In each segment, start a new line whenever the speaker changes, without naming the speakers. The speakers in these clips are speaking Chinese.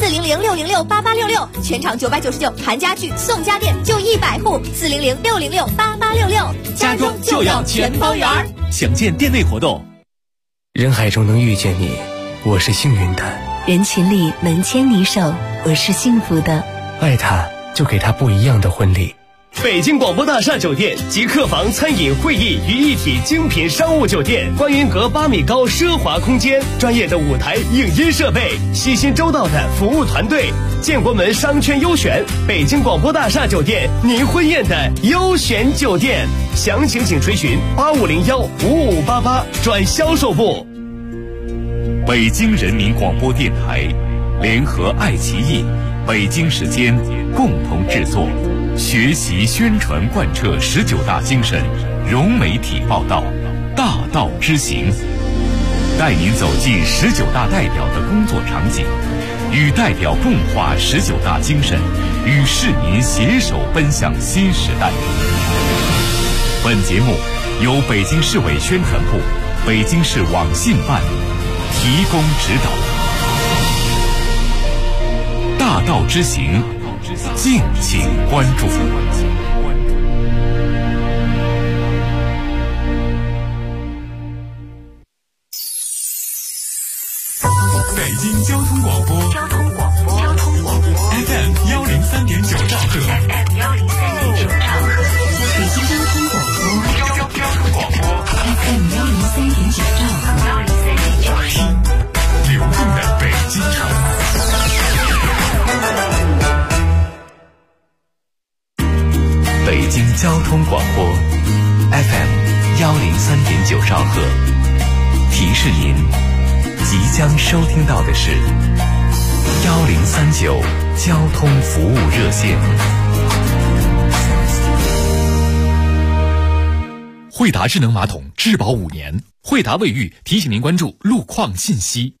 400-606-8866，全场999，含家具送家电，就100户，400-606-8866，
家装就要全方圆。详见店内活动。
人海中能遇见你，我是幸运的；
人群里能牵你手，我是幸福的。
爱他，就给他不一样的婚礼。
北京广播大厦酒店集客房、餐饮、会议于一体精品商务酒店，观云阁8米高奢华空间，专业的舞台影音设备，细心周到的服务团队，建国门商圈优选，北京广播大厦酒店，您婚宴的优选酒店。详情请垂询8501-5588转销售部。
北京人民广播电台联合爱奇艺、北京时间共同制作，学习宣传贯彻19大精神，融媒体报道，大道之行，带您走进19大代表的工作场景，与代表共话19大精神，与市民携手奔向新时代。本节目由北京市委宣传部、北京市网信办提供指导。大道之行，敬请关注。
北京交通广播FM 103.9兆赫，
北京交通广播 FM 103.9兆赫，
流动的北京城。
北京交通广播 FM 103.9兆赫，提示您即将收听到的是1039交通服务热线。
惠达智能马桶质保5年，惠达卫浴提醒您关注路况信息。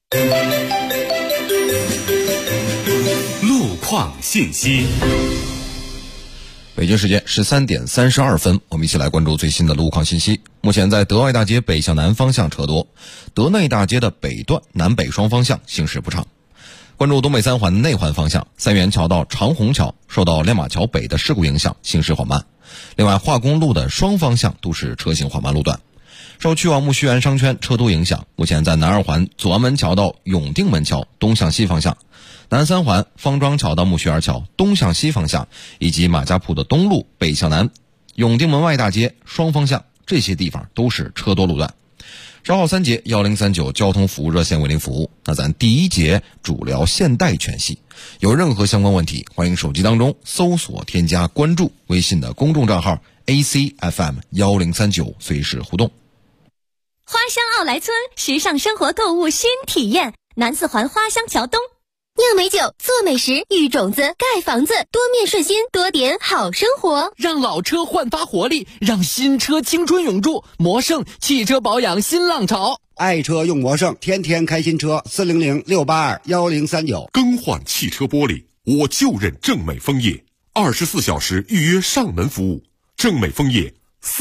路况信息。
北京时间13点32分，我们一起来关注最新的路况信息。目前在德外大街北向南方向车多，德内大街的北段南北双方向行驶不畅。关注东北三环内环方向，三元桥到长虹桥受到亮马桥北的事故影响，行驶缓慢。另外，化工路的双方向都是车行缓慢路段。受去往木樨园商圈车多影响，目前在南二环左安门桥到永定门桥东向西方向，南三环方庄桥到木樨园桥东向西方向，以及马家铺的东路北向南、永定门外大街双方向，这些地方都是车多路段。稍后3节1039交通服务热线为您服务。那咱第一节主聊现代全系，有任何相关问题，欢迎手机当中搜索添加关注微信的公众账号 ACFM1039，随时互动。
花乡奥莱村时尚生活购物新体验，南四环花乡桥东。酿美酒，做美食，育种子，盖房子，多面顺心，多点好生活。
让老车焕发活力，让新车青春永驻。魔盛汽车保养新浪潮，
爱车用魔盛，天天开新车。400-682-1039。
更换汽车玻璃，我就认正美枫叶，24小时预约上门服务。正美枫叶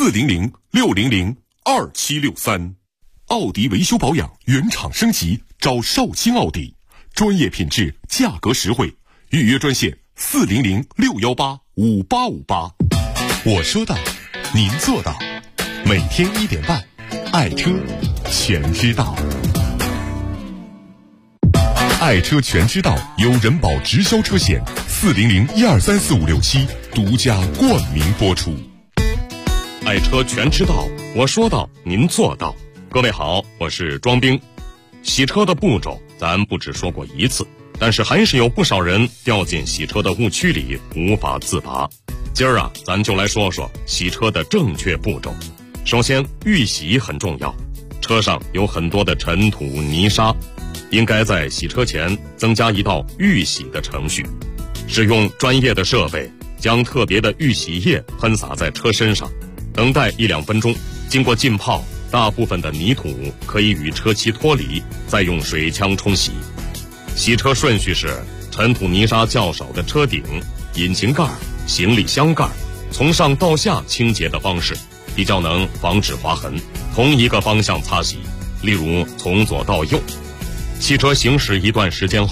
400-600-2763。奥迪维修保养原厂升级，找少卿奥迪。专业品质，价格实惠，预约专线400-618-5858。我说到，您做到。每天1点半，爱车全知道。爱车全知道由人保直销车险400-1234567独家冠名播出。
爱车全知道，我说到，您做到。各位好，我是庄兵。洗车的步骤咱不只说过一次，但是还是有不少人掉进洗车的误区里无法自拔。今儿啊，咱就来说说洗车的正确步骤。首先，预洗很重要，车上有很多的尘土泥沙，应该在洗车前增加一道预洗的程序，使用专业的设备将特别的预洗液喷洒在车身上，等待1-2分钟，经过浸泡，大部分的泥土可以与车漆脱离，再用水枪冲洗。洗车顺序是：尘土泥沙较少的车顶、引擎盖、行李箱盖，从上到下清洁的方式，比较能防止划痕。同一个方向擦洗，例如从左到右。汽车行驶一段时间后，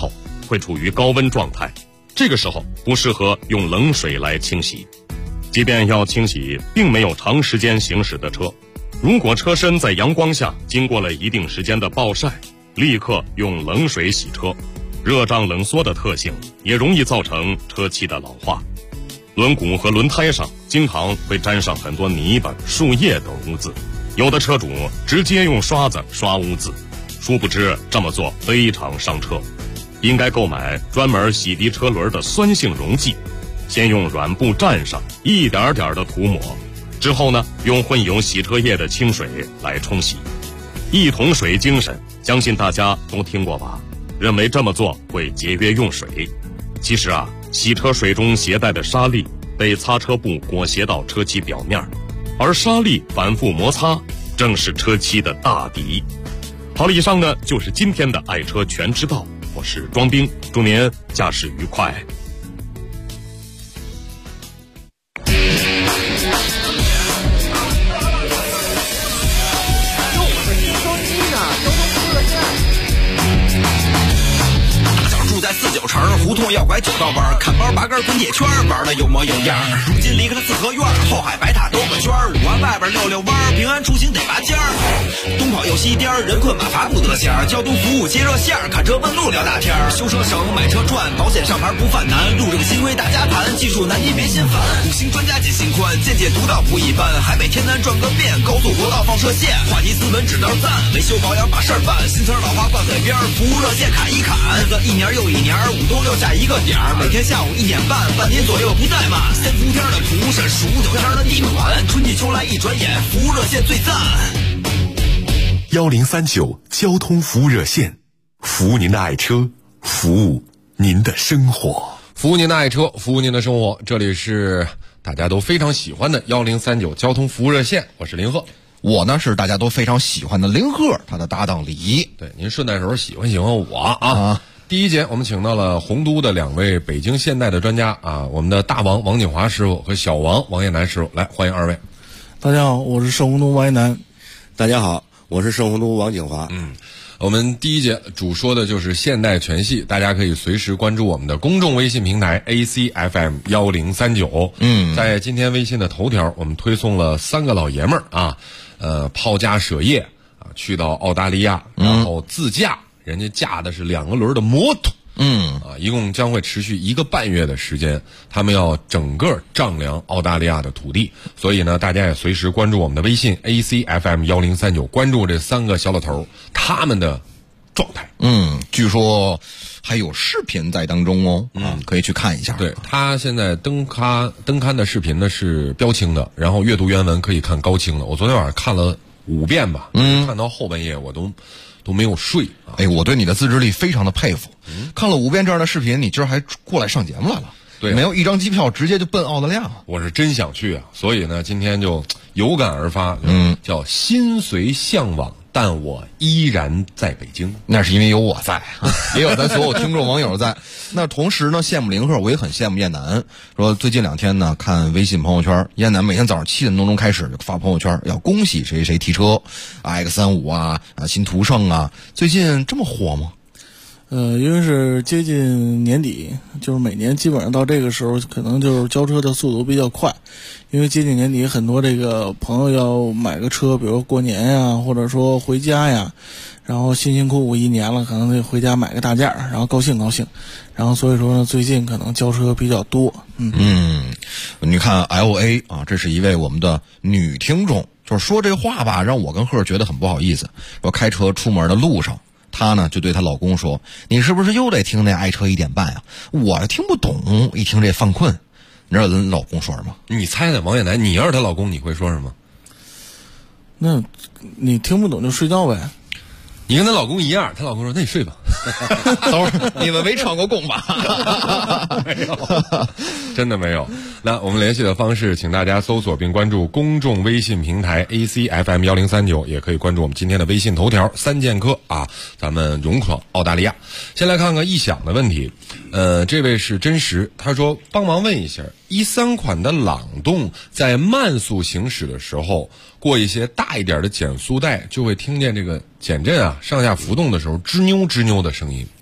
会处于高温状态，这个时候不适合用冷水来清洗。即便要清洗并没有长时间行驶的车，如果车身在阳光下经过了一定时间的暴晒，立刻用冷水洗车，热胀冷缩的特性也容易造成车漆的老化。轮毂和轮胎上经常会沾上很多泥巴、树叶等污渍，有的车主直接用刷子刷污渍，殊不知这么做非常伤车，应该购买专门洗涤车轮的酸性溶剂，先用软布蘸上，一点点的涂抹，之后呢，用混有洗车液的清水来冲洗。一桶水精神，相信大家都听过吧？认为这么做会节约用水。其实啊，洗车水中携带的沙粒被擦车布裹挟到车漆表面，而沙粒反复摩擦正是车漆的大敌。好了，以上呢就是今天的爱车全知道，我是庄兵，祝您驾驶愉快。
49城胡同要拐9道弯，看包拔根滚铁圈，玩的有模有样。如今离开了四合院，后海白塔兜个圈，5环外边溜溜弯，平安出行得拔尖儿。东跑右西颠，人困马乏不得闲。交通服务接热线，看车问路聊大天。修车省，买车赚，保险上牌不犯难。路这个新规大家谈，技术难题别心烦。5星专家解心宽，见解独到不一般。海北天南转个遍，高速国道放射线，话题斯文指道赞，维修保养把事儿办。新词老话挂嘴边，服务热线砍一砍。日子一年又一年，5冬6夏一个点儿，每天下午1点半，半年左右不怠慢。3伏天的蒲是数9天的地暖，春季秋来一转眼，服务热线最赞。
1039交通服务热线，服务您的爱车，服务您的生活，
服务您的爱车，服务您的生活。这里是大家都非常喜欢的1039交通服务热线，我是林鹤。
我呢是大家都非常喜欢的林鹤，他的搭档李。
对，您顺带时候喜欢我啊。第一节我们请到了洪都的2位北京现代的专家啊，我们的大王王景华师傅和小王王艳南师傅，来欢迎2位。
大家好，我是盛洪都王艳南。
大家好，我是盛洪都王景华。
我们第一节主说的就是现代全系，大家可以随时关注我们的公众微信平台 ACFM1039。在今天微信的头条，我们推送了3个老爷们儿啊，抛家舍业啊，去到澳大利亚，然后自驾。人家驾的是2个轮的摩托，一共将会持续1个半月的时间，他们要整个丈量澳大利亚的土地，所以呢，大家也随时关注我们的微信 ACFM1039，关注这3个小老头他们的状态。
据说还有视频在当中哦，可以去看一下。
对，他现在登刊的视频呢是标清的，然后阅读原文可以看高清的。我昨天晚上看了5遍吧，看到后半夜我都没有睡啊！
哎，我对你的自制力非常的佩服。看了5遍这样的视频，你今儿还过来上节目来了？
对，
没有1张机票直接就奔澳大利亚。
我是真想去啊，所以呢，今天就有感而发，叫心随向往，但我依然在北京。
那是因为有我在，也有咱所有听众网友在。那同时呢，羡慕林鹤，我也很羡慕燕南。说最近2天呢，看微信朋友圈，燕南每天早上7点多钟开始就发朋友圈，要恭喜谁谁提车 ，X35 啊，新途胜啊，最近这么火吗？
因为是接近年底，就是每年基本上到这个时候，可能就是交车的速度比较快。因为接近年底，很多这个朋友要买个车，比如过年呀，或者说回家呀，然后辛辛苦苦1年了，可能得回家买个大件，然后高兴高兴。然后所以说呢，最近可能交车比较多。
你看 LA 啊，这是一位我们的女听众，就是说这话吧，让我跟鹤觉得很不好意思。说开车出门的路上。她呢就对她老公说：“你是不是又得听那爱车1点半呀？我听不懂，一听这犯困。”你知道人老公说什么？
你猜猜，王艳南，你要是她老公，你会说什么？
那你听不懂就睡觉呗。
你跟她老公一样，她老公说：“那你睡吧。”
等会儿你们没闯过供吧？
没有，真的没有。那我们联系的方式，请大家搜索并关注公众微信平台 ACFM1039，也可以关注我们今天的微信头条3剑客啊，咱们勇闯澳大利亚。先来看看异响的问题，这位是真实，他说帮忙问一下，13款的朗动在慢速行驶的时候，过一些大一点的减速带，就会听见这个减震啊上下浮动的时候吱扭吱扭的声音。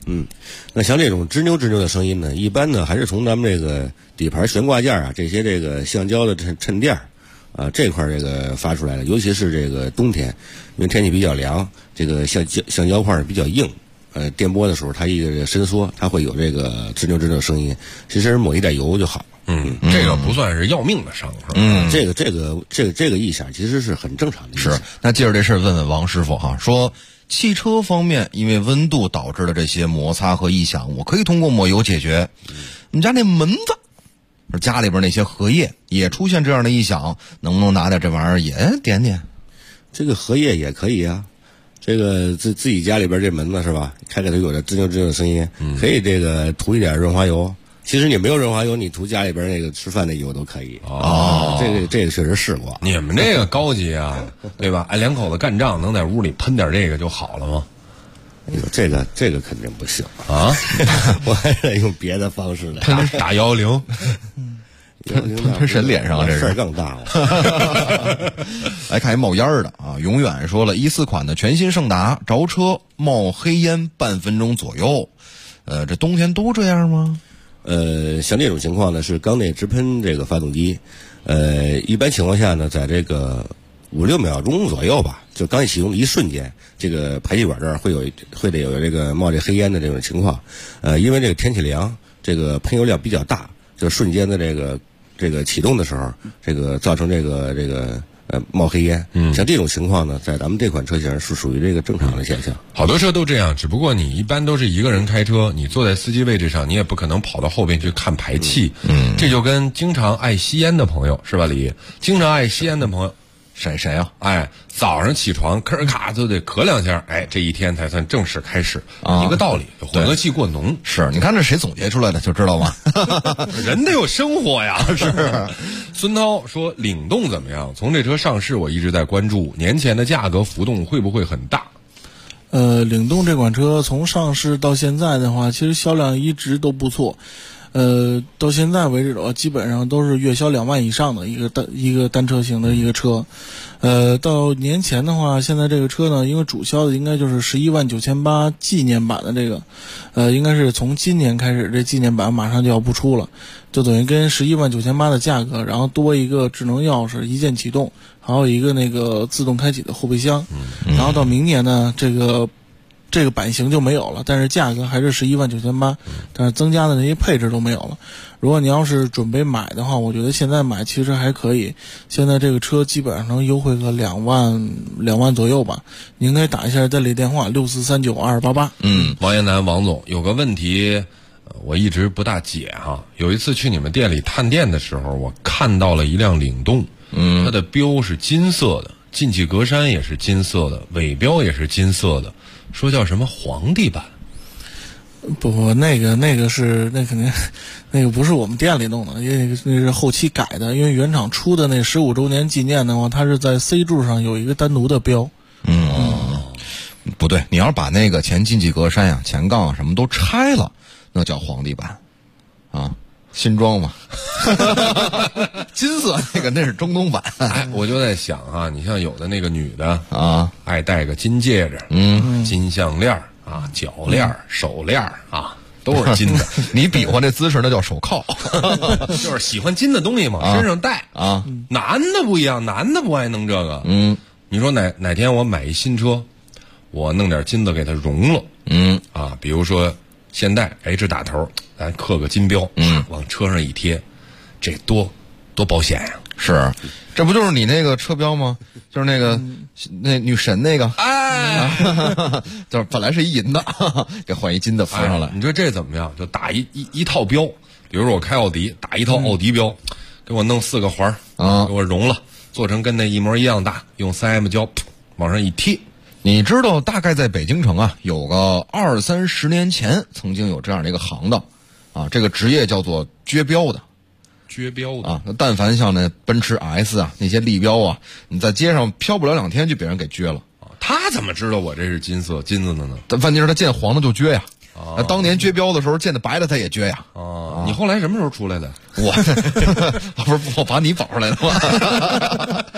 那像这种吱扭吱扭的声音呢，一般呢还是从咱们这个底盘悬挂件啊这些这个橡胶的衬垫啊这块这个发出来的，尤其是这个冬天，因为天气比较凉，这个橡胶块比较硬。电波的时候，它一个伸缩，它会有这个吱扭吱扭声音。其实抹一点油就好。
这个不算是要命的伤，是吧？
这个异响其实是很正常的。
是，那接着这事儿问问王师傅哈，说汽车方面因为温度导致的这些摩擦和异响，我可以通过抹油解决。你家那门子，家里边那些荷叶也出现这样的异响，能不能拿点这玩意儿也点点？
这个荷叶也可以啊。这个自己家里边这门子是吧？开开它有点吱扭吱扭的声音，可以这个涂一点润滑油。其实你没有润滑油，你涂家里边那个吃饭的油都可以。这个确实试过。
你们这个高级啊，对吧？两口子干仗，能在屋里喷点这个就好了吗？
这个肯定不行啊！我还得用别的方式来
打110。
喷谁脸上啊？这
事儿更大了。
来看一冒烟的啊，永远说了14款的全新胜达着车冒黑烟半分钟左右，这冬天都这样吗？
像这种情况呢是缸内直喷这个发动机，一般情况下呢，在这个5-6秒钟左右吧，就刚一启动的一瞬间，这个排气管这儿会得有这个冒这黑烟的这种情况。因为这个天气凉，这个喷油量比较大，就瞬间的这个启动的时候，这个造成这个冒黑烟。像这种情况呢，在咱们这款车型是属于这个正常的现象。
好多车都这样，只不过你一般都是一个人开车，你坐在司机位置上，你也不可能跑到后边去看排气。这就跟经常爱吸烟的朋友是吧，李？经常爱吸烟的朋友。谁啊？早上起床吭儿咔就得咳2下，这一天才算正式开始。一个道理，混合气过浓。
是，你看这谁总结出来的就知道吗？
人得有生活呀。是。孙涛说领动怎么样？从这车上市我一直在关注，年前的价格浮动会不会很大？
领动这款车从上市到现在的话，其实销量一直都不错。到现在为止的话，基本上都是月销2万以上的一个单车型的一个车。到年前的话，现在这个车呢，因为主销的应该就是119800纪念版的这个，应该是从今年开始，这纪念版马上就要不出了，就等于跟119800的价格，然后多一个智能钥匙一键启动，还有一个那个自动开启的后备箱。然后到明年呢，这个版型就没有了，但是价格还是119800，但是增加的那些配置都没有了。如果你要是准备买的话，我觉得现在买其实还可以。现在这个车基本上能优惠个2万左右吧。您可以打一下代理电话64392288。
王彦南王总有个问题，我一直不大解哈。有一次去你们店里探店的时候，我看到了一辆领动，它的标是金色的，进气格栅也是金色的，尾标也是金色的。说叫什么皇帝版？
不，那肯定，那个不是我们店里弄的，因为那是后期改的。因为原厂出的那15周年纪念的话，它是在 C 柱上有一个单独的标。
不对，你要是把那个前进气格栅呀、前杠什么都拆了，那叫皇帝版啊，新装嘛。金色那是中东版。
我就在想啊，你像有的那个女的
啊，
爱戴个金戒指，金项链啊，脚链、手链啊，都是金的。
你比划这姿势那叫手铐。
就是喜欢金的东西嘛，身上戴
啊。
男的不一样，男的不爱弄这个。你说哪天我买一新车，我弄点金子给它融了，比如说现代 H 打头，咱刻个金标，往车上一贴，这多保险呀！
是，这不就是你那个车标吗？就是那个那女神那个，就是本来是一银的，给换一金的附上来。
你说这怎么样？就打一套标，比如说我开奥迪，打一套奥迪标，给我弄4个环给我融了，做成跟那一模一样大，用3M 胶往上一贴。
你知道大概在北京城啊，有个20-30年前曾经有这样的一个行当啊，这个职业叫做撅标的。
撅标的
啊，但凡像那奔驰 S 啊那些立标啊，你在街上飘不了2天就被人给撅了。
他怎么知道我这是金的呢？
问题是他见黄的就撅呀。当年撅标的时候见的白的他也撅呀。
你后来什么时候出来的？
我把你保出来的吗？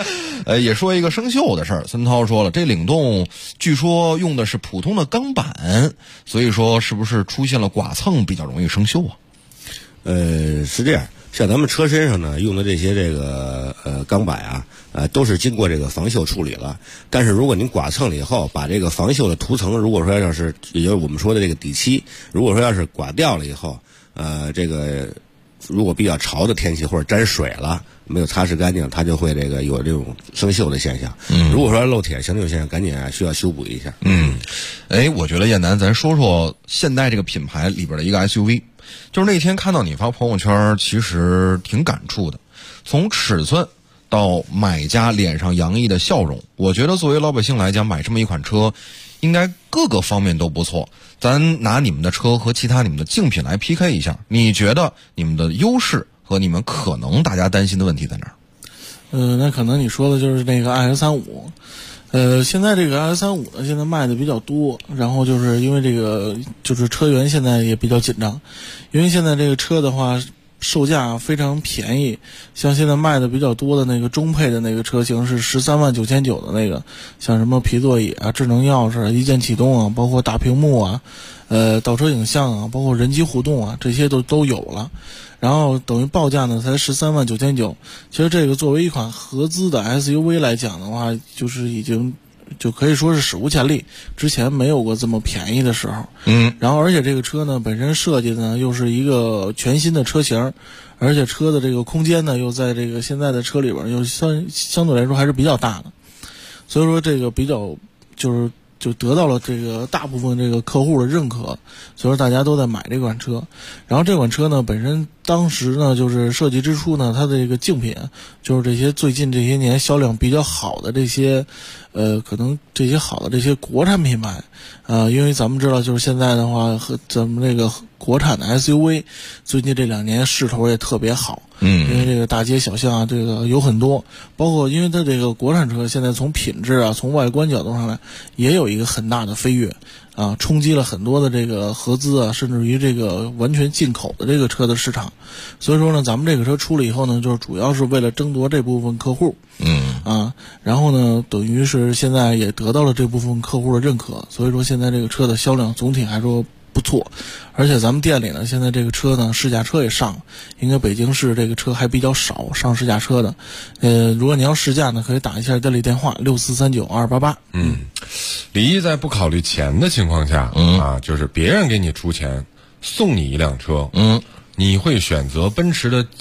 也说一个生锈的事儿。孙涛说了，这领动据说用的是普通的钢板，所以说是不是出现了剐蹭比较容易生锈啊？
是这样，像咱们车身上呢用的这些这个钢板啊，都是经过这个防锈处理了。但是如果您剐蹭了以后，把这个防锈的涂层，如果说要是也就是我们说的这个底漆，如果说要是剐掉了以后，这个如果比较潮的天气或者沾水了，没有擦拭干净，它就会这个有这种生锈的现象。如果说漏铁像这种现象，赶紧需要修补一下。
我觉得燕南，咱说说现代这个品牌里边的一个 SUV。就是那天看到你发朋友圈，其实挺感触的。从尺寸到买家脸上洋溢的笑容，我觉得作为老百姓来讲，买这么一款车，应该各个方面都不错。咱拿你们的车和其他你们的竞品来 PK 一下，你觉得你们的优势和你们可能大家担心的问题在哪儿？
那可能你说的就是那个 IS35。现在这个 IS35呢，现在卖的比较多，然后就是因为这个就是车源现在也比较紧张，因为现在这个车的话售价非常便宜，像现在卖的比较多的那个中配的那个车型是13.990的那个，像什么皮座椅啊、智能钥匙、一键启动啊，包括大屏幕啊、倒车影像啊，包括人机互动啊，这些都有了。然后等于报价呢才13.990。其实这个作为一款合资的 SUV 来讲的话，就是已经就可以说是史无前例，之前没有过这么便宜的时候。然后而且这个车呢本身设计呢又是一个全新的车型，而且车的这个空间呢又在这个现在的车里边又相对来说还是比较大的，所以说这个比较就得到了这个大部分这个客户的认可，所以说大家都在买这款车。然后这款车呢本身当时呢就是设计之初呢，它的这个竞品就是这些最近这些年销量比较好的这些可能这些好的这些国产品牌因为咱们知道就是现在的话和咱们这个国产的 SUV 最近这2年势头也特别好。因为这个大街小巷这个有很多，包括因为它这个国产车现在从品质从外观角度上来也有一个很大的飞跃冲击了很多的这个合资甚至于这个完全进口的这个车的市场。所以说呢，咱们这个车出了以后呢，就是主要是为了争夺这部分客户。然后呢，等于是现在也得到了这部分客户的认可，所以说现在这个车的销量总体还说不错。而且咱们店里呢，现在这个车呢，试驾车也上了，应该北京市这个车还比较少上试驾车的。如果你要试驾呢，可以打一下店里电话64392288。
李毅在不考虑钱的情况下，就是别人给你出钱送你一辆车，你会选择奔驰的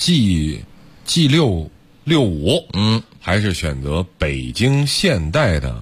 G665，还是选择北京现代的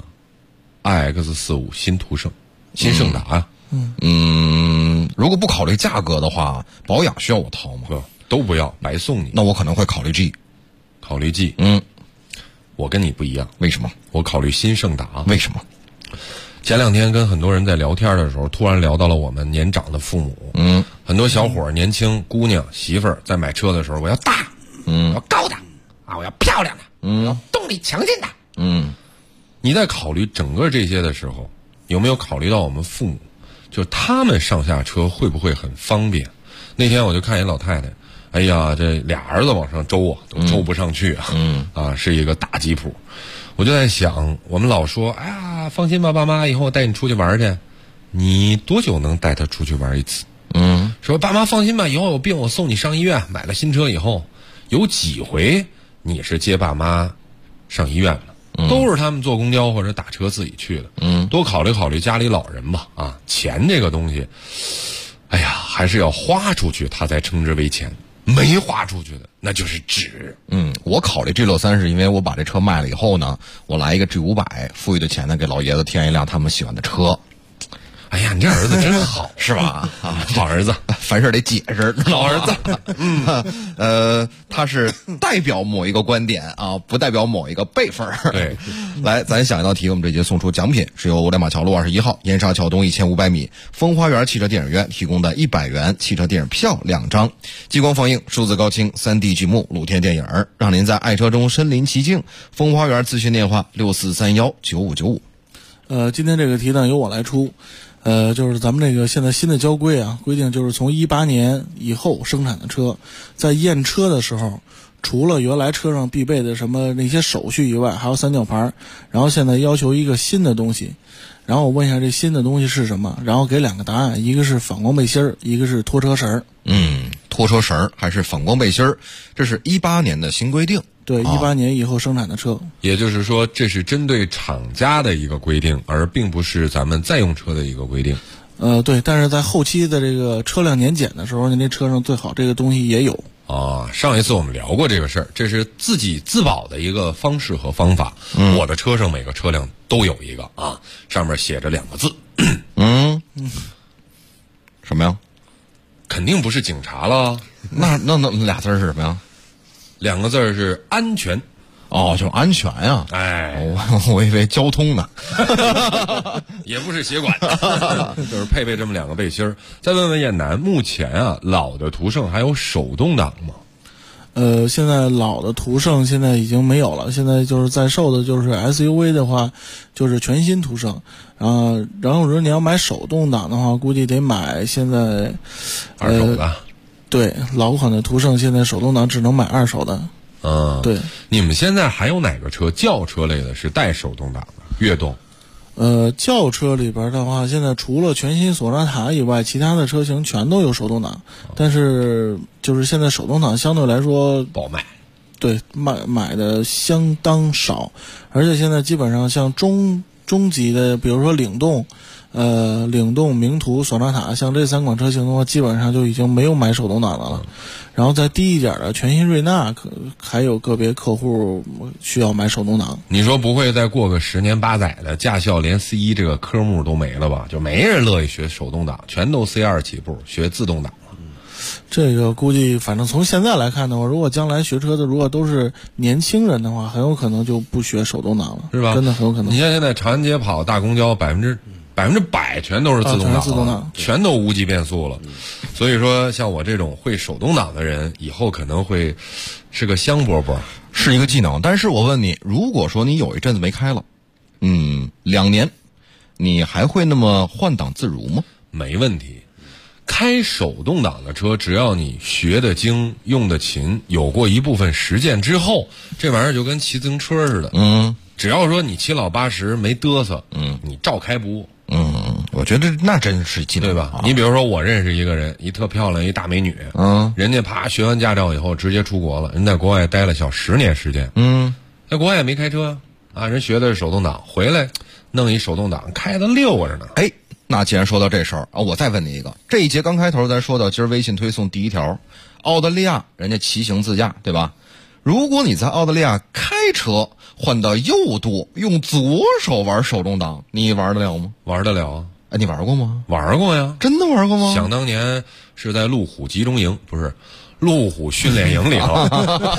iX45 新途胜、新胜达呀？
如果不考虑价格的话，保养需要我掏吗？
都不要，白送你。
那我可能会考虑 G。
考虑 G。我跟你不一样。
为什么？
我考虑新胜达。
为什么？
前2天跟很多人在聊天的时候，突然聊到了我们年长的父母。很多小伙年轻姑娘媳妇儿在买车的时候，我要大，我要高的我要漂亮的，我要动力强劲的。你在考虑整个这些的时候，有没有考虑到我们父母，就是他们上下车会不会很方便？那天我就看一老太太，哎呀，这俩儿子往上周都周不上去是一个大吉普。我就在想，我们老说，哎呀，放心吧，爸妈，以后我带你出去玩去。你多久能带他出去玩一次？说爸妈放心吧，以后有病我送你上医院。买了新车以后，有几回你是接爸妈上医院了？都是他们坐公交或者打车自己去的。多考虑考虑家里老人吧。钱这个东西，哎呀，还是要花出去，它才称之为钱。没花出去的那就是纸。
我考虑 G63 是因为我把这车卖了以后呢，我来一个 G500，富裕的钱呢给老爷子添一辆他们喜欢的车。
哎呀，你这儿子真好，
是吧？
好儿子，
凡事得解释。老儿子，他是代表某一个观点不代表某一个辈分。
对，
来，咱想一道题，我们这节送出奖品是由亮马桥路21号燕莎桥东1500米风花园汽车电影院提供的100元汽车电影票2张，激光放映、数字高清、3D 剧目、露天电影，让您在爱车中身临其境。风花园咨询电话64319595。
今天这个题呢由我来出。就是咱们这个现在新的交规规定，就是从18年以后生产的车，在验车的时候， 除了原来车上必备的什么那些手续以外，还有三角牌，然后现在要求一个新的东西，然后我问一下这新的东西是什么，然后给2个答案，一个是反光背心儿，一个是拖车绳儿。
拖车绳儿还是反光背心儿，这是18年的新规定。
对，18年以后生产的车。
也就是说，这是针对厂家的一个规定，而并不是咱们在用车的一个规定。
对，但是在后期的这个车辆年检的时候，您这车上最好这个东西也有。
上一次我们聊过这个事儿，这是自己自保的一个方式和方法。我的车上每个车辆都有一个上面写着2个字。
什么呀？
肯定不是警察了。
那俩字是什么呀
？2个字是安全。
就是安全呀。我以为交通呢。
也不是协管，就是配备这么2个背心儿。再问问燕南，目前老的途胜还有手动挡吗？
现在老的途胜现在已经没有了，现在就是在售的就是 SUV 的话，就是全新途胜。然后如果你要买手动挡的话，估计得买现在
二手的。
对，老款的途胜现在手动挡只能买2手的。对。
你们现在还有哪个车轿车类的是带手动挡的悦动？
轿车里边的话，现在除了全新索纳塔以外，其他的车型全都有手动挡，但是就是现在手动挡相对来说
不好卖。
对，买的相当少，而且现在基本上像中级的，比如说领动、名图、索纳塔，像这3款车型的话，基本上就已经没有买手动挡的了。然后再低一点的全新瑞纳，还有个别客户需要买手动挡。
你说不会再过个10年8载的，驾校连 C1 这个科目都没了吧？就没人乐意学手动挡，全都 C2 起步学自动挡了。
这个估计反正从现在来看的话，如果将来学车的如果都是年轻人的话，很有可能就不学手动挡了，
是吧？
真的很有可能。
你像现在长安街跑大公交100%全都是自动挡，全都无级变速了。所以说，像我这种会手动挡的人，以后可能会是个香饽饽，
是一个技能。但是我问你，如果说你有一阵子没开了，2年，你还会那么换挡自如吗？
没问题。开手动挡的车，只要你学得精、用得勤，有过一部分实践之后，这玩意儿就跟骑自行车似的。只要说你7老80没嘚瑟，你照开不误。
我觉得那真是技能，
对吧？你比如说，我认识一个人，一特漂亮一大美女，人家啪学完驾照以后直接出国了，人在国外待了小10年时间，在国外也没开车人学的是手动挡，回来弄一手动挡，开得溜着呢。
那既然说到这事儿我再问你一个，这一节刚开头咱说到今儿微信推送第1条，澳大利亚人家骑行自驾，对吧？如果你在澳大利亚开车换到右舵，用左手玩手动挡，你玩得了吗？
玩得了啊。
你玩过吗？
玩过呀。
真的玩过吗？
想当年是在路虎集中营，不是路虎训练营里头。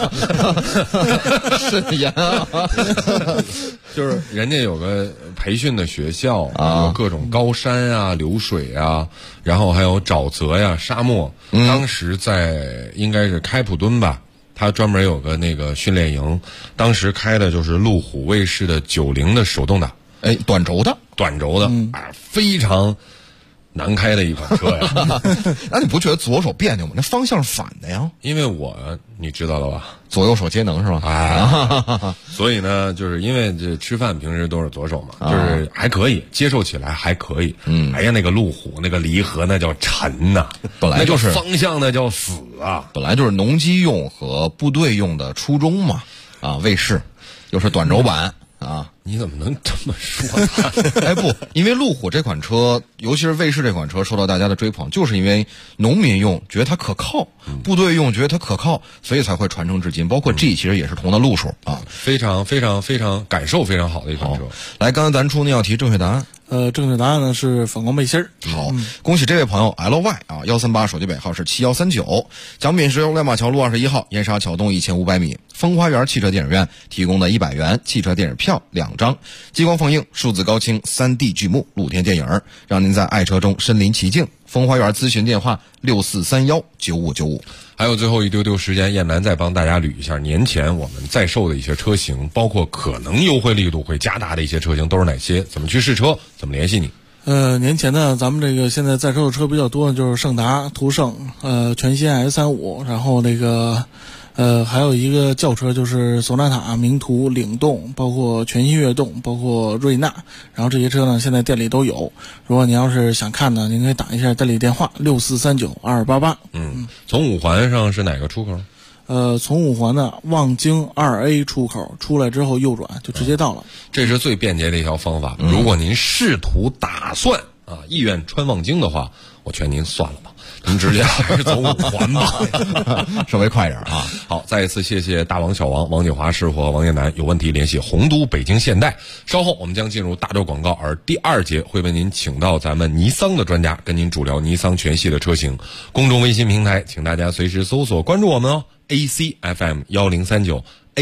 是呀。
就是人家有个培训的学校有各种高山流水然后还有沼泽沙漠。当时在应该是开普敦吧，他专门有个那个训练营，当时开的就是路虎卫士的90的手动挡，
短轴的，
非常难开的一款车呀。
那你不觉得左手别扭吗？那方向是反的呀。
因为你知道了吧，
左右手皆能是吧？
所以呢，就是因为这吃饭平时都是左手嘛，就是还可以接受起来，还可以。那个路虎那个离合那叫沉呐，
本来就是
方向那叫死啊，
本来就是农机用和部队用的初中嘛，卫士又是短轴版。
你怎么能这么说？
不，因为路虎这款车，尤其是卫士这款车受到大家的追捧，就是因为农民用觉得它可靠，部队用觉得它可靠，所以才会传承至今。包括 G 其实也是同的路数
非常非常非常感受非常好的一款车。
来，刚才咱出那道题正确答案。
正确答案呢是反光背心儿。
好，恭喜这位朋友 LY 138，手机尾号是7139，奖品是由亮马桥路21号燕莎桥东1500米风花园汽车电影院提供的100元汽车电影票2张，激光放映数字高清 3D 剧目露天电影，让您在爱车中身临其境。风花园咨询电话64319595。
还有最后一丢丢时间，燕南再帮大家捋一下年前我们在售的一些车型，包括可能优惠力度会加大的一些车型都是哪些，怎么去试车，怎么联系你。
年前呢，咱们这个现在在售的车比较多的就是胜达、途胜、全新 S35，然后那个还有一个轿车就是索纳塔、名图、领动，包括全新悦动，包括瑞纳，然后这些车呢现在店里都有。如果您要是想看呢，您可以打一下店里电话64392288。
从五环上是哪个出口？
从五环的望京2A 出口出来之后右转就直接到了。
这是最便捷的一条方法。如果您试图打算意愿穿望京的话，我劝您算了吧，您直接还是走五环吧，
稍微快点啊。
好，再一次谢谢大王、小王、王锦华师傅和王艳楠，有问题联系洪都北京现代。稍后我们将进入大洲广告，而第2节会为您请到咱们尼桑的专家，跟您主聊尼桑全系的车型。公众微信平台，请大家随时搜索关注我们哦。ACFM 1039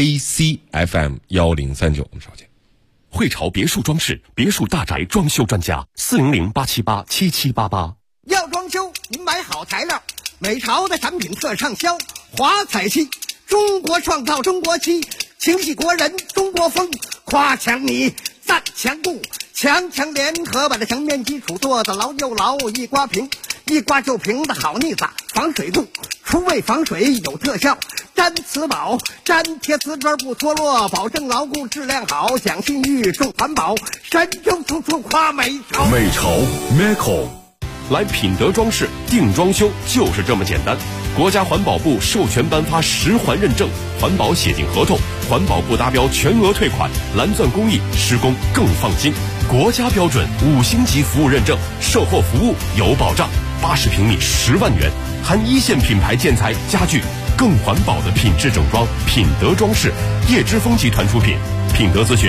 ACFM 1039，我们稍见。
汇潮别墅装饰，别墅大宅装修专家，400-878-7788。
要装修，您买好材料，美潮的产品特畅销，华彩漆，中国创造中国漆，情系国人中国风，夸强你，赞强固，强强联合把这墙面基础做得牢又牢，一刮平，一刮就平的好腻子，防水度，除味防水有特效，粘瓷宝，粘贴瓷砖不脱落，保证牢固质量好，讲信誉重环保，神州处处夸美潮。
美潮 Meco， 来品德装饰定装修就是这么简单。国家环保部授权颁发10环认证，环保写进合同，环保不达标全额退款，蓝钻工艺，施工更放心。国家标准5星级服务认证，售后服务有保障，80平米10万元，含1线品牌建材家具，更环保的品质整装，品德装饰，叶之峰集团出品。品德咨询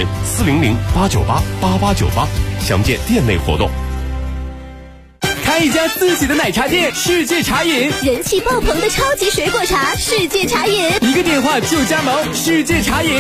400-898-8898，详见店内活动。
开一家自己的奶茶店，世界茶饮，
人气爆棚的超级水果茶，世界茶饮，
一个电话就加盟，世界茶饮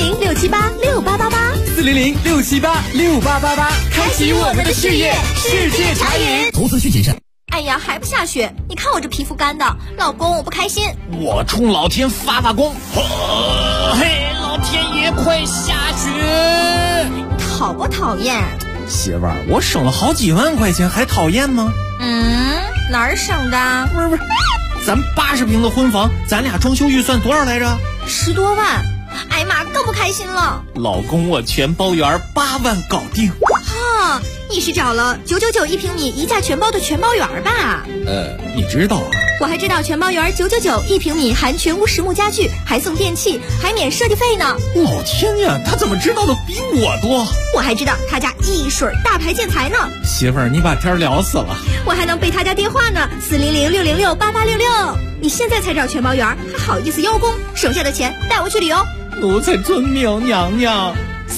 400-678-6888，400-678-6888，
开启我们的事业，世界茶饮。
投资需谨慎。
哎呀，还不下雪？你看我这皮肤干的，老公我不开心。
我冲老天发功，嘿，老天爷快下雪！
讨不讨厌？
媳妇儿，我省了好几万块钱，还讨厌吗？
哪儿省的？
不是，咱80平的婚房，咱俩装修预算多少来着
？10多万。哎呀妈，更不开心了。
老公，我全包圆8万搞定。
哈，你是找了999一平米一价全包的全包圆吧？
你知道啊？
我还知道全包圆999一平米，含全屋实木家具，还送电器，还免设计费呢。
老天呀，他怎么知道的比我多？
我还知道他家一水大牌建材呢。
媳妇儿，你把天聊死了。
我还能背他家电话呢，400-606-8866。你现在才找全包圆，还好意思邀功？省下的钱带我去旅游。
奴才遵命，娘娘。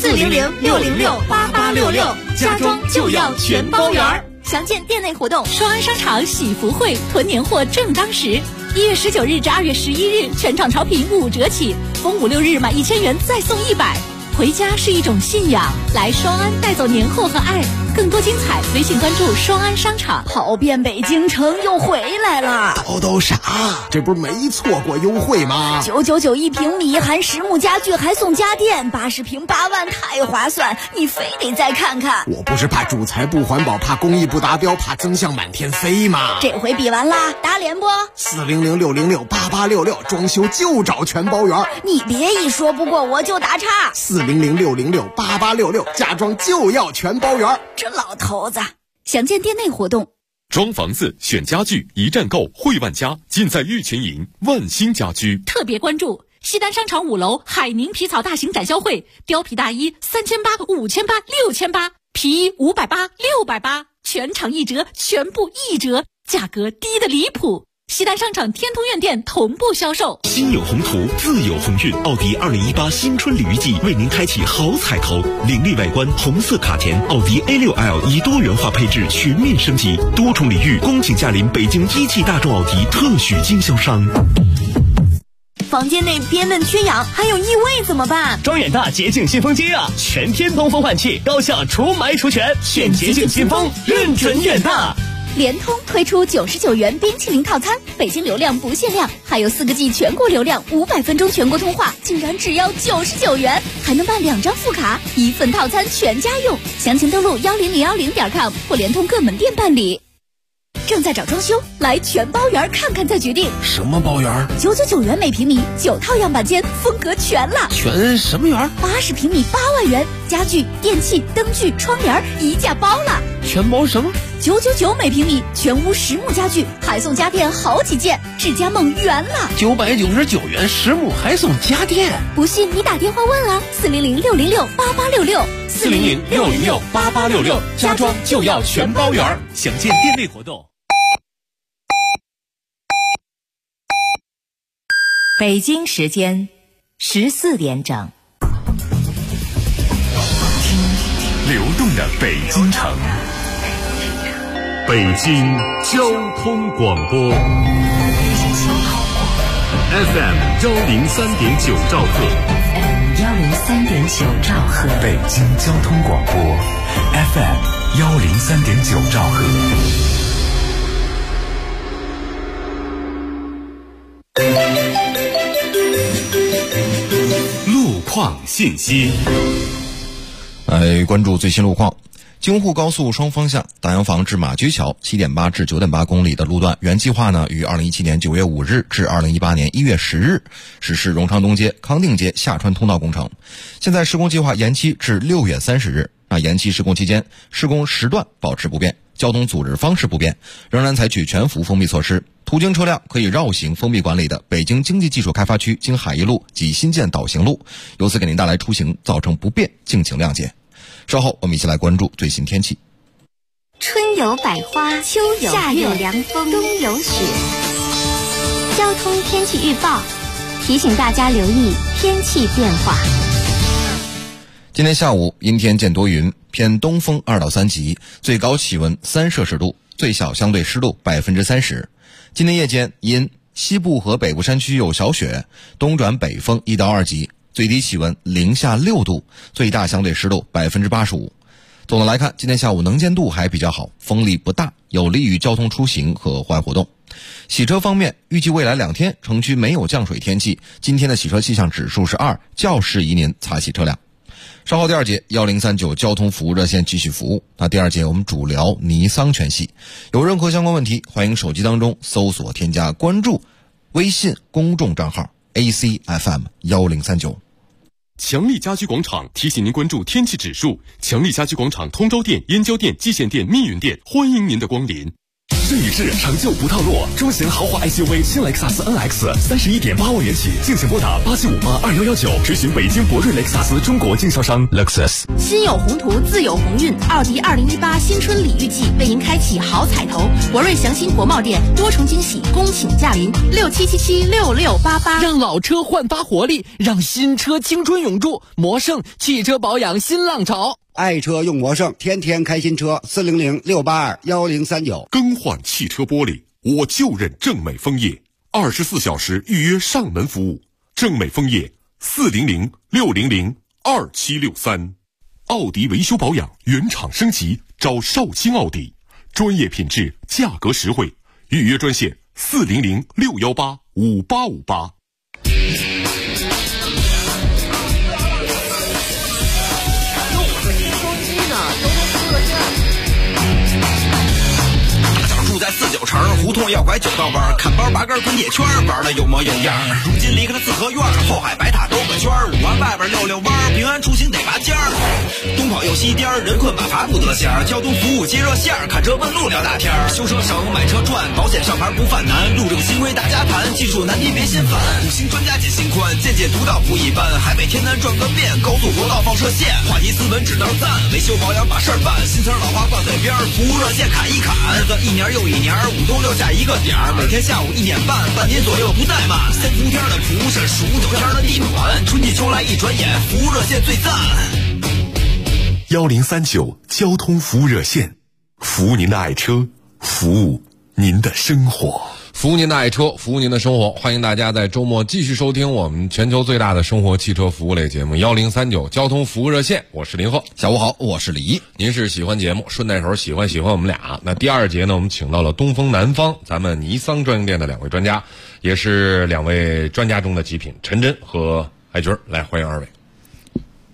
400-606-8866，家装就要全包圆。详见店内活动。
双安商场喜福会囤年货正当时，1月19日至2月11日，全场超频5折起，逢5、6日满1000元再送100。回家是一种信仰，来双安带走年货和爱。更多精彩，微信关注双安商场。
跑遍北京城又回来了，
都傻，这不是没错过优惠吗
？999一平米，含实木家具还送家电，80平8万，太划算，你非得再看看。
我不是怕主材不环保，怕工艺不达标，怕增项满天飞吗？
这回比完啦，打脸不
？400-606-8866，装修就找全包圆。
你别一说不过我就打岔。
400-606-8866，家装就要全包圆。
这老头子，详见店内活动。
装房子选家具，一站购汇万家，尽在玉泉营万兴家居。
特别关注西单商场5楼海宁皮草大型展销会，貂皮大衣3800、5800、6800，皮衣580、680，全场1折，全部1折，价格低得离谱。西单商场天通苑店同步销售。
心有宏图，自有鸿运。奥迪2018新春鲤鱼季为您开启好彩头，凌厉外观，红色卡钿，奥迪 A6L 以多元化配置全面升级，多重礼遇，恭请驾临北京一汽大众奥迪特许经销商。
房间内憋闷缺氧，还有异味怎么办？
庄远大洁净新风机啊，全天通风换气，高效除霾除醛，选洁净新风，认准远大。
联通推出99元冰淇淋套餐，北京流量不限量，还有4个G 全国流量，500分钟全国通话，竟然只要99元，还能办2张副卡，1份套餐全家用。详情登录10010.com或联通各门店办理。
正在找装修，来全包园看看再决定。
什么包园
？999元每平米，9套样板间，风格全了。
全什么园
？80平米8万元，家具、电器、灯具、窗帘一价包了。
全包什么
？999每平米，全屋实木家具，还送家电好几件，智家梦圆了。
999元实木还送家电，
不信你打电话问啊，400-606-8866，400-606-8866，
家装就要全包圆，详见店内活动。
北京时间14点整。
流动的北京城，北京交通广播 FM 103.9兆赫，
103.9兆赫，
北京交通广播 FM 103.9兆赫。路况信息。
来关注最新路况。京沪高速双方向大洋坊至马驹桥 7.8 至 9.8 公里的路段，原计划呢于2017年9月5日至2018年1月10日实施荣昌东街、康定街下穿通道工程，现在施工计划延期至6月30日。延期施工期间，施工时段保持不变，交通组织方式不变，仍然采取全幅封闭措施。途经车辆可以绕行封闭管理的北京经济技术开发区京海一路及新建导行路，由此给您带来出行造成不便，敬请谅解。稍后我们一起来关注最新天气。
春有百花，秋有夏有凉风，冬有雪。交通天气预报提醒大家留意天气变化。
今天下午阴天见多云，偏东风2到3级，最高气温3摄氏度，最小相对湿度30%。今天夜间阴，西部和北部山区有小雪，东转北风1到2级，最低气温零下6度，最大相对湿度85%。总的来看，今天下午能见度还比较好，风力不大，有利于交通出行和户外活动。洗车方面，预计未来2天城区没有降水天气，今天的洗车气象指数是2，较适宜您擦洗车辆。稍后第2节1039交通服务热线继续服务。那第2节我们主聊尼桑全系，有任何相关问题，欢迎手机当中搜索添加关注微信公众账号 ACFM1039。
强力家居广场提醒您关注天气指数。强力家居广场通州店、燕郊店、蓟县店、密云店，欢迎您的光临。
这一世成就不套路，中型豪华 SUV 新雷克萨斯 NX 31.8万元起，敬请拨打87582119，咨询北京博瑞雷克萨斯中国经销商 Lexus。
心有宏图，自有鸿运。奥迪2018新春礼遇季为您开启好彩头，博瑞祥鑫国贸店多重惊喜，恭请驾临67776688，
让老车焕发活力，让新车青春永驻。魔盛汽车保养新浪潮。
爱车用魔盛，天天开新车，400-682-1039。
更换汽车玻璃，我就认正美枫叶，24小时预约上门服务。正美枫叶400-600-2763。奥迪维修保养原厂升级，找少卿奥迪，专业品质，价格实惠。预约专线400-618-5858。
住在49城，胡同要拐9道弯，看包拔根滚铁圈，玩的有模有样。如今离开了四合院，后海白塔兜个圈，5环外边溜溜弯，平安出行得拔尖儿。东跑又西颠，人困马乏不得闲，交通服务接热线，看车问路聊大天。修车省，买车赚，保险上牌不犯难，路政新规大家谈，技术难题别心烦。5星专家解心宽，见解独到不一般，海北天南转个遍，高速国道放射线，话题斯文只当赞，维修保养把事儿办，新词老话挂嘴边，服务热线砍一砍，日子一年又一年，5冬6夏一个点儿，每天下午1点半，半年左右不怠慢。先伏天的蒲是数9天的地暖，春季秋来一转眼，服务热线最赞。
1039交通服务热线，服务您的爱车，服务您的生活。
服务您的爱车，服务您的生活。欢迎大家在周末继续收听我们全球最大的生活汽车服务类节目1039交通服务热线。我是林鹤，
下午好，我是李一。
您是喜欢节目，顺带手喜欢我们俩。那第2节呢，我们请到了东风南方咱们尼桑专营店的2位专家，也是2位专家中的极品，陈真和艾军，来欢迎2位。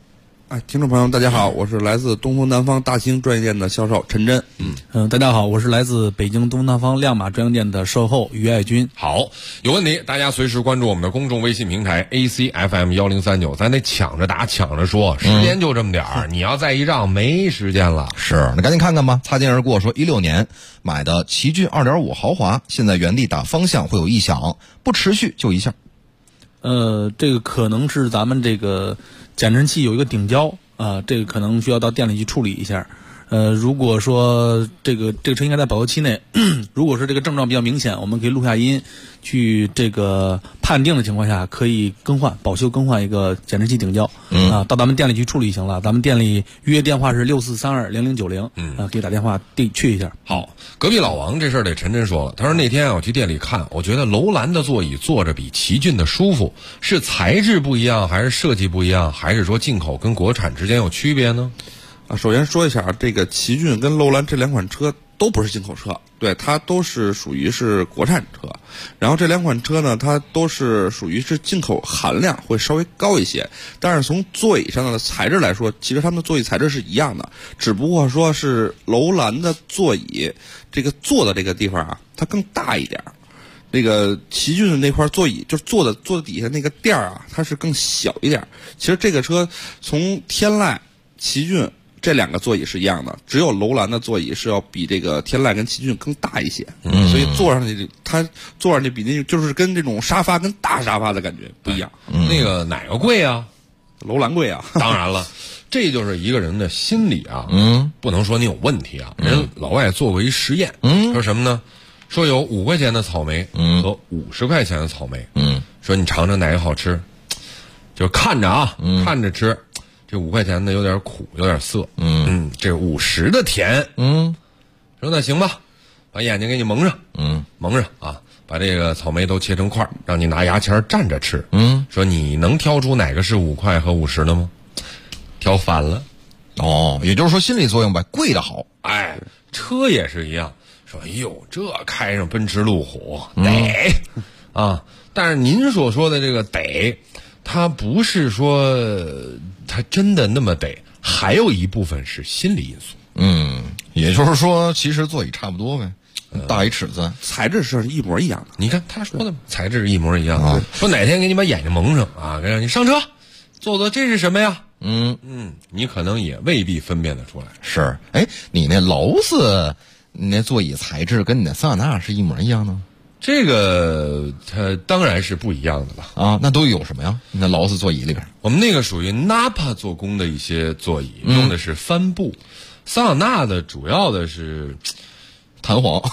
听众朋友们，大家好，我是来自东风南方大兴专营店的销售陈真。
大家好，我是来自北京东风南方亮马专营店的售后于爱军。
好，有问题大家随时关注我们的公众微信平台 ACFM1039，咱得抢着打抢着说，时间就这么点儿，你要再一让没时间了。
是，那赶紧看看吧。擦肩而过说16年买的奇骏 2.5 豪华，现在原地打方向会有异响，不持续就一下。
这个可能是咱们这个减震器有一个顶胶这个可能需要到店里去处理一下。如果说这个车应该在保修期内，如果是这个症状比较明显，我们可以录下音，去这个判定的情况下，可以保修更换一个减震器顶胶。到咱们店里去处理行了。咱们店里预约电话是64320090，可以打电话去一下。
好，隔壁老王这事儿得陈真说了，他说那天我去店里看，我觉得楼兰的座椅坐着比奇骏的舒服，是材质不一样，还是设计不一样，还是说进口跟国产之间有区别呢？
首先说一下，这个奇骏跟楼兰这两款车都不是进口车，对，它都是属于是国产车。然后这两款车呢，它都是属于是进口含量会稍微高一些，但是从座椅上的材质来说，其实它们的座椅材质是一样的，只不过说是楼兰的座椅这个坐的这个地方啊，它更大一点。那个奇骏的那块座椅，就是坐的底下那个垫儿啊，它是更小一点。其实这个车从天籁、奇骏这两个座椅是一样的，只有楼兰的座椅是要比这个天籁跟奇骏更大一些，所以坐上去它坐上去比那就是跟这种沙发跟大沙发的感觉不一样。
那个哪个贵啊？
楼兰贵啊！
当然了，这就是一个人的心理啊，不能说你有问题啊。人老外做过一实验，说什么呢？说有5块钱的草莓和50块钱的草莓，说你尝尝哪个好吃，就看着啊，看着吃。这5块钱的有点苦，有点涩，这50的甜，说那行吧，把眼睛给你蒙上，蒙上啊，把这个草莓都切成块，让你拿牙签蘸着吃，说你能挑出哪个是5块和50的吗？挑反了，
也就是说心理作用吧，贵的好。
哎，车也是一样，说哎呦，这开上奔驰路虎得啊，但是您所说的这个得，它不是说它真的那么得，还有一部分是心理因素。
也就是说，其实座椅差不多呗，大一尺子，
材质是一模一样的。
你看他说的，材质是一模一样的。说哪天给你把眼睛蒙上啊，让你上车，坐坐，这是什么呀？你可能也未必分辨得出来。
是，哎，你那劳斯那座椅材质跟你那桑塔纳是一模一样的？
这个它当然是不一样的了
那都有什么呀？那劳斯座椅里边，
我们那个属于 Napa 做工的一些座椅，用的是帆布。桑塔纳的主要的是
弹簧，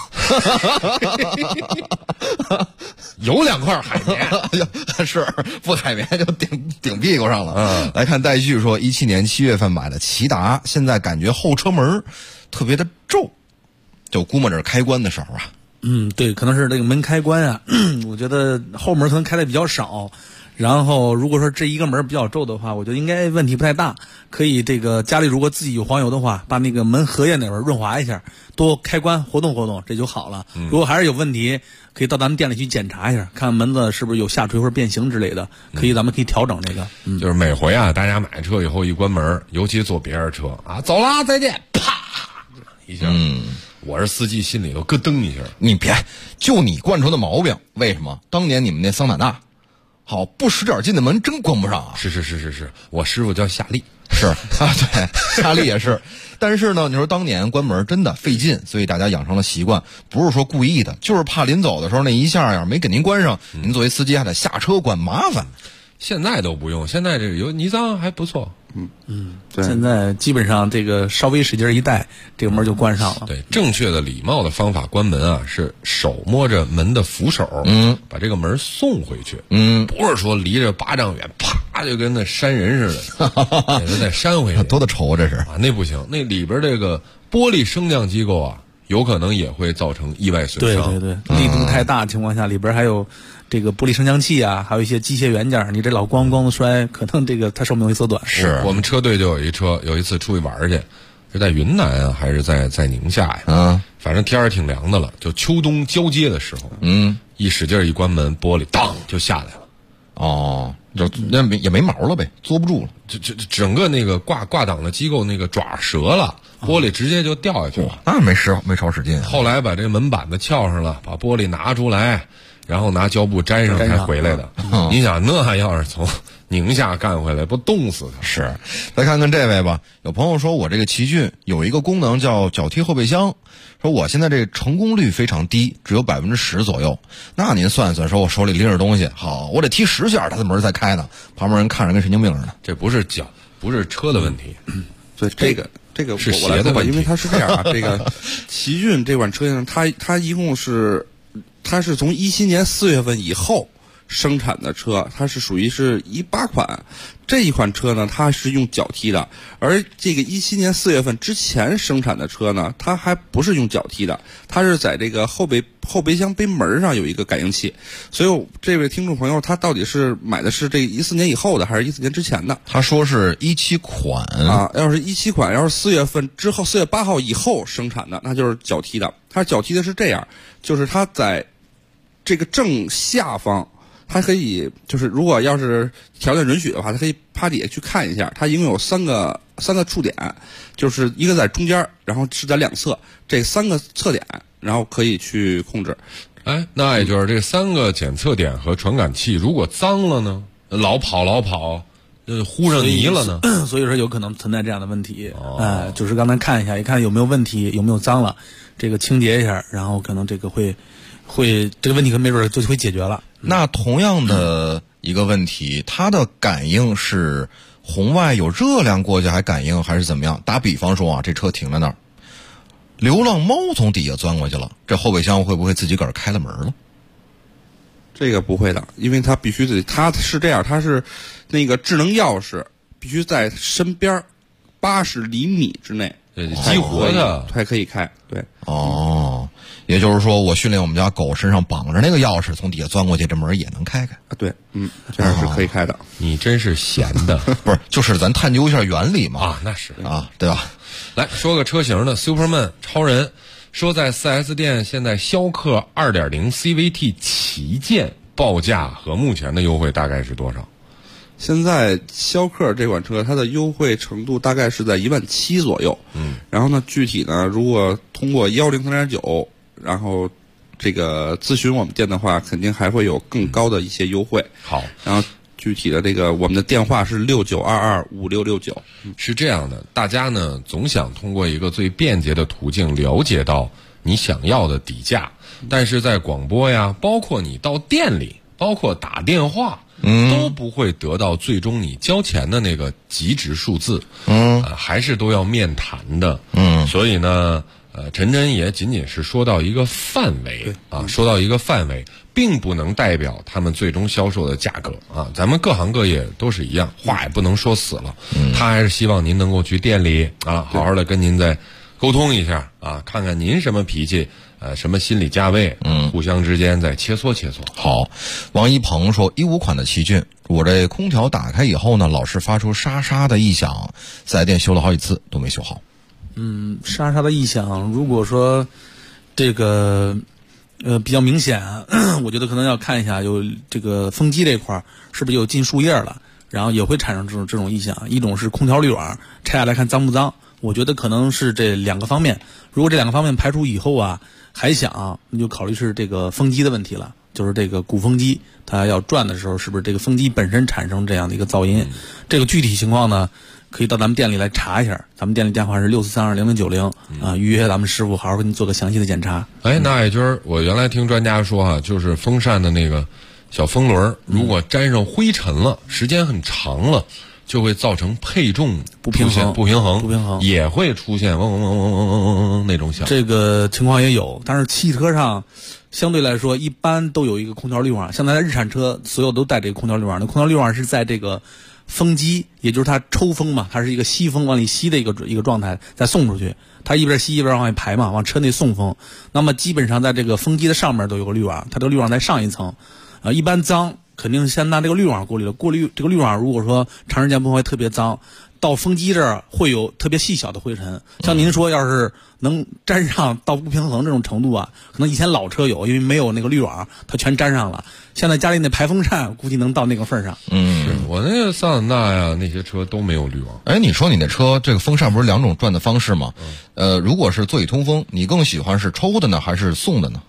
有2块海绵，
是不海绵就顶屁股上了。来看戴旭说，17年7月份买的骐达，现在感觉后车门特别的皱，就估摸着开关的时候啊。
对，可能是这个门开关啊，我觉得后门可能开的比较少。然后如果说这一个门比较皱的话，我觉得应该问题不太大。可以这个家里如果自己有黄油的话，把那个门荷叶那边润滑一下，多开关活动活动，这就好了。如果还是有问题，可以到咱们店里去检查一下，看门子是不是有下垂或者变形之类的，咱们可以调整这个。
就是每回啊，大家买车以后一关门，尤其坐别人车啊，走啦，再见，啪一下，我是司机心里头咯噔一下。
你别，就你惯出的毛病，为什么？当年你们那桑塔纳，好不使点劲的门真关不上啊！
是，我师傅叫夏利，
是啊，对，夏利也是。但是呢，你说当年关门真的费劲，所以大家养成了习惯，不是说故意的，就是怕临走的时候那一下呀没给您关上，您作为司机还得下车关，麻烦。
现在都不用，现在这个有尼桑还不错。
对，现在基本上这个稍微使劲一带，这个门就关上了。
对，正确的礼貌的方法关门啊，是手摸着门的扶手，把这个门送回去。不是说离着8丈远，啪就跟那扇人似的，给它再扇回去，
多大仇这是
啊？那不行，那里边这个玻璃升降机构啊，有可能也会造成意外损伤。
对，力度太大的情况下，里边还有这个玻璃升降器啊，还有一些机械元件，你这老咣咣的摔，可能这个它寿命会缩短。
是我们车队就有一车，有一次出去玩去，是在云南啊，还是在宁夏呀？反正天儿挺凉的了，就秋冬交接的时候，一使劲一关门，玻璃当就下来了。
就那也没毛了呗，坐不住了，
这整个那个挂档的机构那个爪折了，玻璃直接就掉下去了。
那没超使劲。
后来把这个门板子撬上了，把玻璃拿出来，然后拿胶布粘上才回来的。你想，那要是从宁夏干回来，不冻死他？
是。再看看这位吧，有朋友说我这个奇骏有一个功能叫脚踢后备箱，说我现在这成功率非常低，只有10%左右。那您算算，说我手里拎着东西，好，我得踢10下，他的门才开呢。旁边人看着跟神经病似的。
这不是脚，不是车的问题。
对，这个
是
我来说吧，
鞋的问题。
因为它是这样啊，这个奇骏这款车型，它一共是，它是从17年4月份以后生产的车，它是属于是18款。这一款车呢，它是用脚踢的，而这个17年4月份之前生产的车呢，它还不是用脚踢的，它是在这个后备箱杯门上有一个感应器。所以这位听众朋友，他到底是买的是这14年以后的，还是14年之前的？
他说是17款
啊，要是17款，要是4月份之后4月8号以后生产的，那就是脚踢的。它脚踢的是这样，就是它在这个正下方。它可以就是如果要是条件允许的话，它可以趴底下去看一下，它一共有三个触点，就是一个在中间，然后是在两侧，这3个侧点，然后可以去控制。
哎，那也就是这3个检测点和传感器，如果脏了呢，老跑，糊上泥了呢，
所以说有可能存在这样的问题。就是刚才看一下，一看有没有问题，有没有脏了，这个清洁一下，然后可能这个会这个问题可能没准就会解决了。
那同样的一个问题，它的感应是红外有热量过去还感应，还是怎么样？打比方说啊，这车停在那儿，流浪猫从底下钻过去了，这后备箱会不会自己个儿开了门了？
这个不会的，因为它必须得，它是这样，它是那个智能钥匙必须在身边80厘米之内，
激活的
才可以开。对，
也就是说，我训练我们家狗身上绑着那个钥匙，从底下钻过去，这门也能开开
啊？对，这样是可以开的。
你真是闲的，
不是？就是咱探究一下原理嘛。
啊，那是
啊，对吧？
来说个车型的 Superman 超人，说在 4S 店现在逍客 2.0 CVT 旗舰报价和目前的优惠大概是多少？
现在逍客这款车它的优惠程度大概是在17000左右。然后呢，具体呢，如果通过103.9，然后这个咨询我们店的话，肯定还会有更高的一些优惠。
好，
然后具体的这个我们的电话是69225669。
是这样的，大家呢总想通过一个最便捷的途径了解到你想要的底价，但是在广播呀，包括你到店里，包括打电话。都不会得到最终你交钱的那个极值数字，还是都要面谈的，所以呢，陈真也仅仅是说到一个范围啊，说到一个范围，并不能代表他们最终销售的价格啊。咱们各行各业都是一样，话也不能说死了，他还是希望您能够去店里啊，好好的跟您再沟通一下啊，看看您什么脾气。什么心理价位？互相之间再切磋切磋。
好，王一鹏说，15款的奇骏，我这空调打开以后呢，老是发出沙沙的异响，4S店修了好几次都没修好。
沙沙的异响，如果说这个比较明显，我觉得可能要看一下有这个风机这块是不是有进树叶了，然后也会产生这种异响。一种是空调滤网拆下来看脏不脏，我觉得可能是这2个方面。如果这2个方面排除以后啊，还想那就考虑是这个风机的问题了，就是这个鼓风机它要转的时候，是不是这个风机本身产生这样的一个噪音？这个具体情况呢，可以到咱们店里来查一下。咱们店里电话是64320090啊，预约咱们师傅好好给你做个详细的检查。
那也就是我原来听专家说啊，就是风扇的那个小风轮，如果沾上灰尘了，时间很长了。就会造成配重不平衡，也会出现嗡嗡嗡嗡嗡嗡嗡嗡那种响。
这个情况也有，但是汽车上相对来说一般都有一个空调滤网，像咱的日产车所有都带这个空调滤网。那空调滤网是在这个风机，也就是它抽风嘛，它是一个吸风往里吸的一个状态，再送出去，它一边吸一边往外排嘛，往车内送风。那么基本上在这个风机的上面都有个滤网，它这个滤网在上一层，一般脏。肯定先拿这个滤网过滤了，这个滤网如果说长时间不会特别脏， 到风机这儿会有特别细小的灰尘。像您说，要是能粘上到不平衡这种程度啊，可能以前老车有，因为没有那个滤网，它全粘上了。现在家里那排风扇估计能到那个份儿上。
是我那个桑塔纳呀，那些车都没有滤网。
哎，你说你那车这个风扇不是两种转的方式吗？如果是座椅通风，你更喜欢是抽的呢，还是送的呢？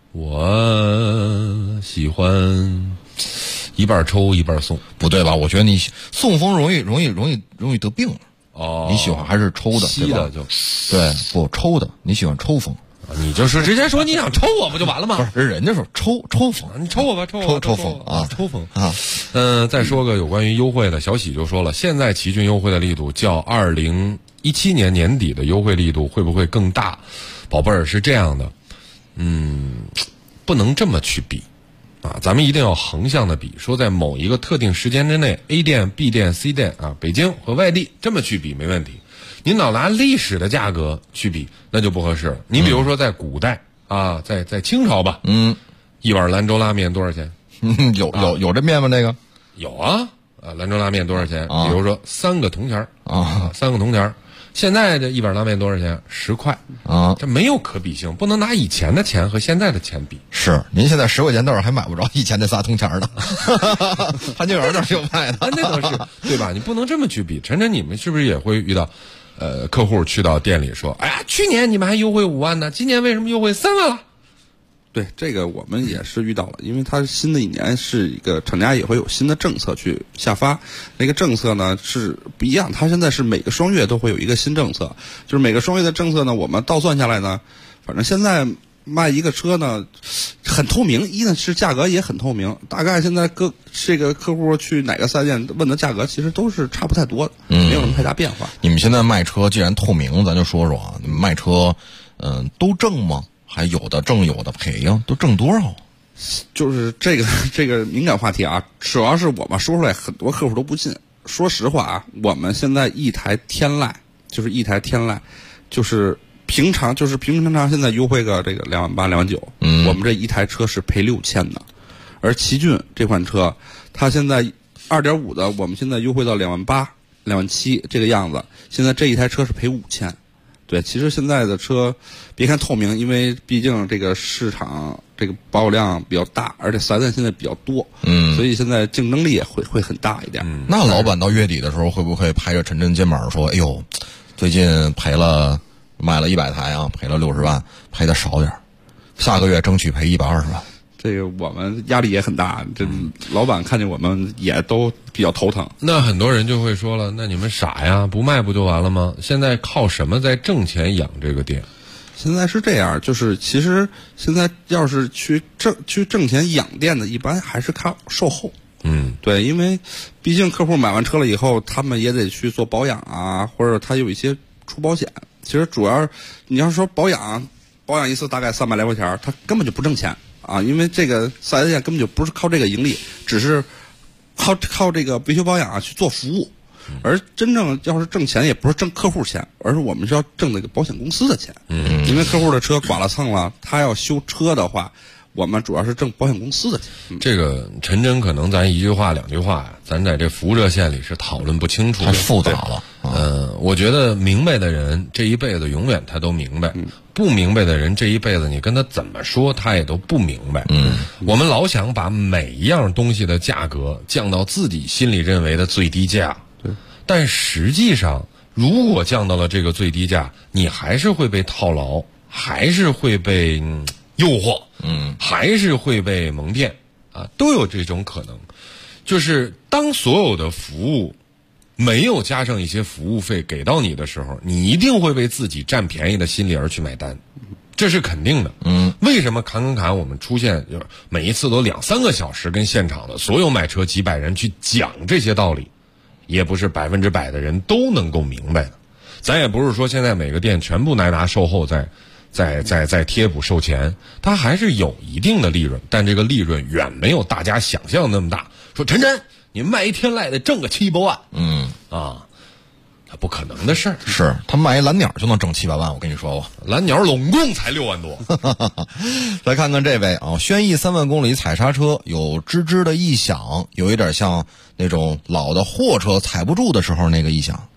我喜欢一半抽一半送。
不对吧？我觉得你送风容易得病。
哦，
你喜欢还是抽的？
吸的就
对，不抽的，你喜欢抽风。
你就是直接说你想抽我不就完了吗？
不是，人家说抽风，
你抽我吧，抽我吧，
抽风啊，
抽风
啊。
再说个有关于优惠的，小喜就说了，现在奇骏优惠的力度较2017年年底的优惠力度会不会更大？宝贝儿是这样的，不能这么去比啊，咱们一定要横向的比，说在某一个特定时间之内 ，A 店、B 店、C 店啊，北京和外地这么去比没问题。您老拿历史的价格去比，那就不合适了。你比如说在古代啊，在清朝吧，一碗兰州拉面多少钱？
有这面吗？这个
有啊，兰州拉面多少钱？比如说3个铜钱啊，3个铜钱。现在这一碗拉面多少钱？10块
啊，
这没有可比性，不能拿以前的钱和现在的钱比。
是，您现在10块钱豆还买不着以前那仨铜钱的，潘家园那儿有卖的，
那倒是对吧？你不能这么去比。晨晨，你们是不是也会遇到？客户去到店里说：“哎呀，去年你们还优惠5万呢，今年为什么优惠3万了？”
对，这个我们也是遇到了，因为它新的一年是一个厂家也会有新的政策去下发，那个政策呢是不一样，它现在是每个双月都会有一个新政策，就是每个双月的政策呢，我们倒算下来呢，反正现在卖一个车呢很透明，一呢是价格也很透明，大概现在这个客户去哪个4S店问的价格其实都是差不太多的，没有什么太大变化。
你们现在卖车既然透明，咱就说说啊，你们卖车都挣吗？还有的挣有的赔呀，都挣多少？
就是这个敏感话题啊，主要是我们说出来很多客户都不信。说实话啊，我们现在一台天籁，就是平常现在优惠个这个2万8、2万9，我们这一台车是赔6000的。而奇骏这款车，它现在2.5的，我们现在优惠到2万8、2万7这个样子，现在这一台车是赔5000。对，其实现在的车，别看透明，因为毕竟这个市场这个保有量比较大，而且4S店现在比较多，所以现在竞争力也会很大一点。
那老板到月底的时候会不会拍着陈真肩膀说：“哎呦，最近卖了100台啊，赔了60万，赔的少点，下个月争取赔120万。”
这个我们压力也很大，这老板看见我们也都比较头疼。
那很多人就会说了，那你们傻呀，不卖不就完了吗？现在靠什么在挣钱养这个店？
现在是这样，就是其实现在要是去挣钱养店的，一般还是靠售后。对，因为毕竟客户买完车了以后，他们也得去做保养啊，或者他有一些出保险。其实主要你要说保养一次大概300来块钱，他根本就不挣钱。啊，因为这个4S店根本就不是靠这个盈利，只是靠这个维修保养啊去做服务，而真正要是挣钱，也不是挣客户钱，而是我们是要挣那个保险公司的钱。因为客户的车剐了蹭了，他要修车的话，我们主要是挣保险公司的钱。
这个陈真可能咱一句话2句话呀，咱在这服务热线里是讨论不清楚的，
太复杂了。
我觉得明白的人这一辈子永远他都明白，不明白的人这一辈子你跟他怎么说他也都不明白。我们老想把每一样东西的价格降到自己心里认为的最低价，但实际上如果降到了这个最低价，你还是会被套牢，还是会被诱惑，还是会被蒙骗啊，都有这种可能。就是当所有的服务没有加上一些服务费给到你的时候，你一定会为自己占便宜的心理而去买单，这是肯定的。为什么侃我们出现每一次都2-3个小时跟现场的所有买车几百人去讲这些道理，也不是100%的人都能够明白的。咱也不是说现在每个店全部来拿售后在贴补售前，它还是有一定的利润，但这个利润远没有大家想象那么大。说陈真，你卖一天籁得挣个7-8万，他不可能的事儿。
是他卖一蓝鸟就能挣7-8万，我跟你说吧，
蓝鸟拢共才6万多。
再看看这位啊，轩逸3万公里踩刹车有吱吱的异响，有一点像那种老的货车踩不住的时候那个异响。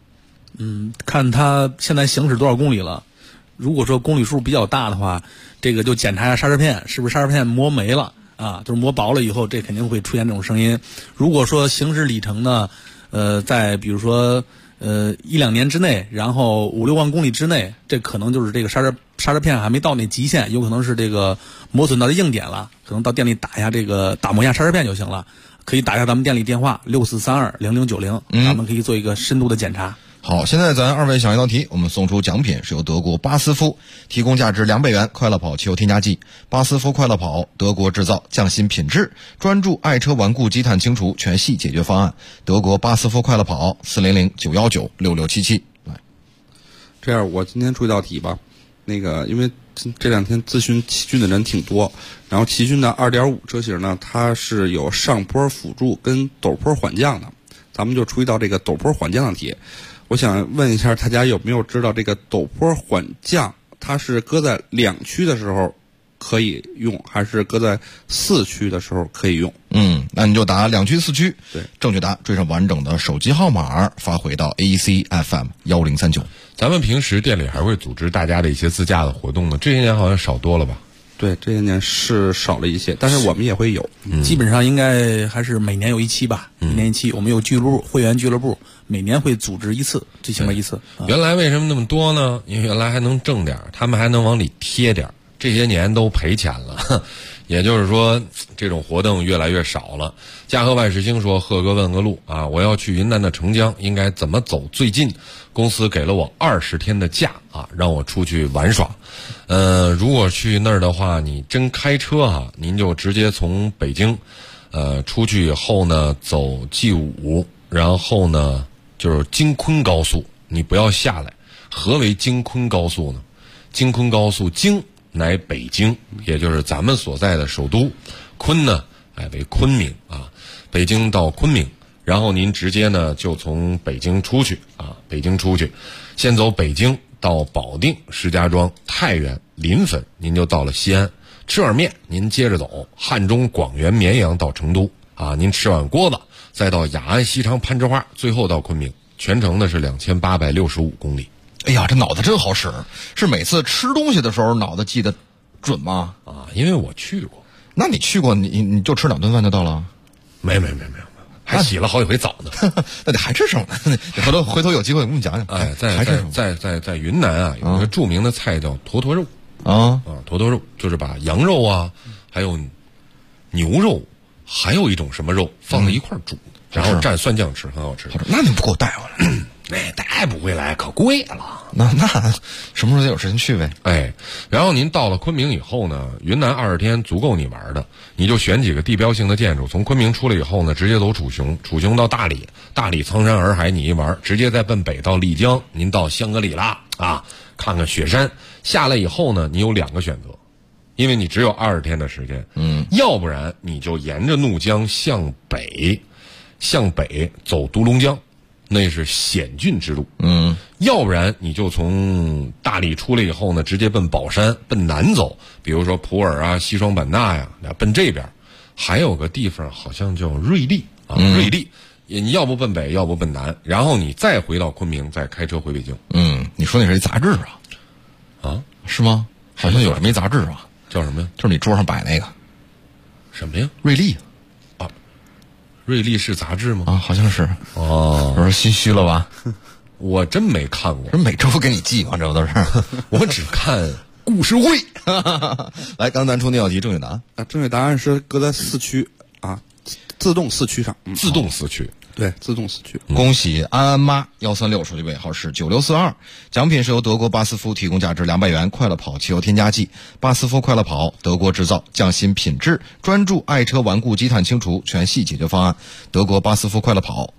看它现在行驶多少公里了。如果说公里数比较大的话，这个就检查一下刹车片是不是刹车片磨没了啊，就是磨薄了以后，这肯定会出现这种声音。如果说行驶里程呢，在比如说1-2年之内，然后5-6万公里之内，这可能就是这个刹车片还没到那极限，有可能是这个磨损到的硬点了，可能到店里打一下打磨一下刹车片就行了。可以打一下咱们店里电话64320090，咱们可以做一个深度的检查。
好，现在咱2位想一道题，我们送出奖品是由德国巴斯夫提供价值200元快乐跑汽油添加剂。巴斯夫快乐跑，德国制造，匠心品质，专注爱车顽固积碳清除全系解决方案。德国巴斯夫快乐跑400-919-6677。
这样，我今天出一道题吧。因为这2天咨询奇骏的人挺多，然后奇骏的 2.5 车型呢，它是有上坡辅助跟陡坡缓降的，咱们就出一道这个陡坡缓降的题。我想问一下大家有没有知道这个陡坡缓降，它是搁在2驱的时候可以用，还是搁在4驱的时候可以用？
那你就答2驱4驱。
对，
正确答追上完整的手机号码，发回到 ACFM 1039。
咱们平时店里还会组织大家的一些自驾的活动呢，这些年好像少多了吧？
对，这些年是少了一些，但是我们也会有。
基本上应该还是每年有一期吧，一年一期。我们有俱乐部会员俱乐部，每年会组织一次，最起码一次。
原来为什么那么多呢？因为原来还能挣点，他们还能往里贴点，这些年都赔钱了。也就是说，这种活动越来越少了。嘉禾万事兴说：“贺哥问个路啊，我要去云南的澄江，应该怎么走最近？公司给了我20天的假啊，让我出去玩耍。如果去那儿的话，你真开车啊，您就直接从北京，出去以后呢，走G5，然后呢就是京昆高速，你不要下来。何为京昆高速呢？京昆高速京。”乃北京，也就是咱们所在的首都。昆呢，为昆明啊，北京到昆明，然后您直接呢就从北京出去啊，北京出去，先走北京到保定、石家庄、太原、临汾，您就到了西安。吃碗面，您接着走汉中、广元、绵阳到成都啊，您吃碗锅子，再到雅安、西昌、攀枝花，最后到昆明。全程呢是2865公里。
哎呀，这脑子真好使！是每次吃东西的时候脑子记得准吗？
因为我去过。
那你去过，你就吃2顿饭就到了？
没，还洗了好几回澡呢。
那你还吃什么呢？回头有机会我跟你讲讲。
在云南啊，有一个著名的菜叫坨坨肉坨坨肉就是把羊肉啊，还有牛肉，还有一种什么肉放在一块煮，然后蘸蒜酱吃，很好吃。
那你不给我带回来？
带不回来可贵了。
那什么时候有时间去呗？
然后您到了昆明以后呢，云南20天足够你玩的，你就选几个地标性的建筑，从昆明出来以后呢，直接走楚雄，楚雄到大理，大理苍山洱海你一玩，直接再奔北到丽江，您到香格里拉啊，看看雪山。下来以后呢，你有2个选择，因为你只有20天的时间，要不然你就沿着怒江向北走独龙江。那是险峻之路，要不然你就从大理出来以后呢，直接奔宝山，奔南走，比如说普洱啊、西双版纳呀，奔这边。还有个地方好像叫瑞丽啊，瑞丽，你要不奔北，要不奔南，然后你再回到昆明，再开车回北京。
你说那是一杂志啊？是吗？好像有这么一杂志啊，
叫什么呀？
就是你桌上摆那个
什么呀？
瑞丽。
瑞丽是杂志吗？
好像是。我说心虚了吧？
我真没看过。
每周给你寄嘛，这都是。
我只看故事会。
来，刚才出那道题正确答案。
正确答案是搁在4驱啊，自动4驱上。
自动4驱。
对，自动4驱。
恭喜安安妈136，手机尾号是9642，奖品是由德国巴斯夫提供价值200元快乐跑汽油添加剂。巴斯夫快乐跑，德国制造，匠心品质，专注爱车顽固积碳清除全系解决方案。德国巴斯夫快乐跑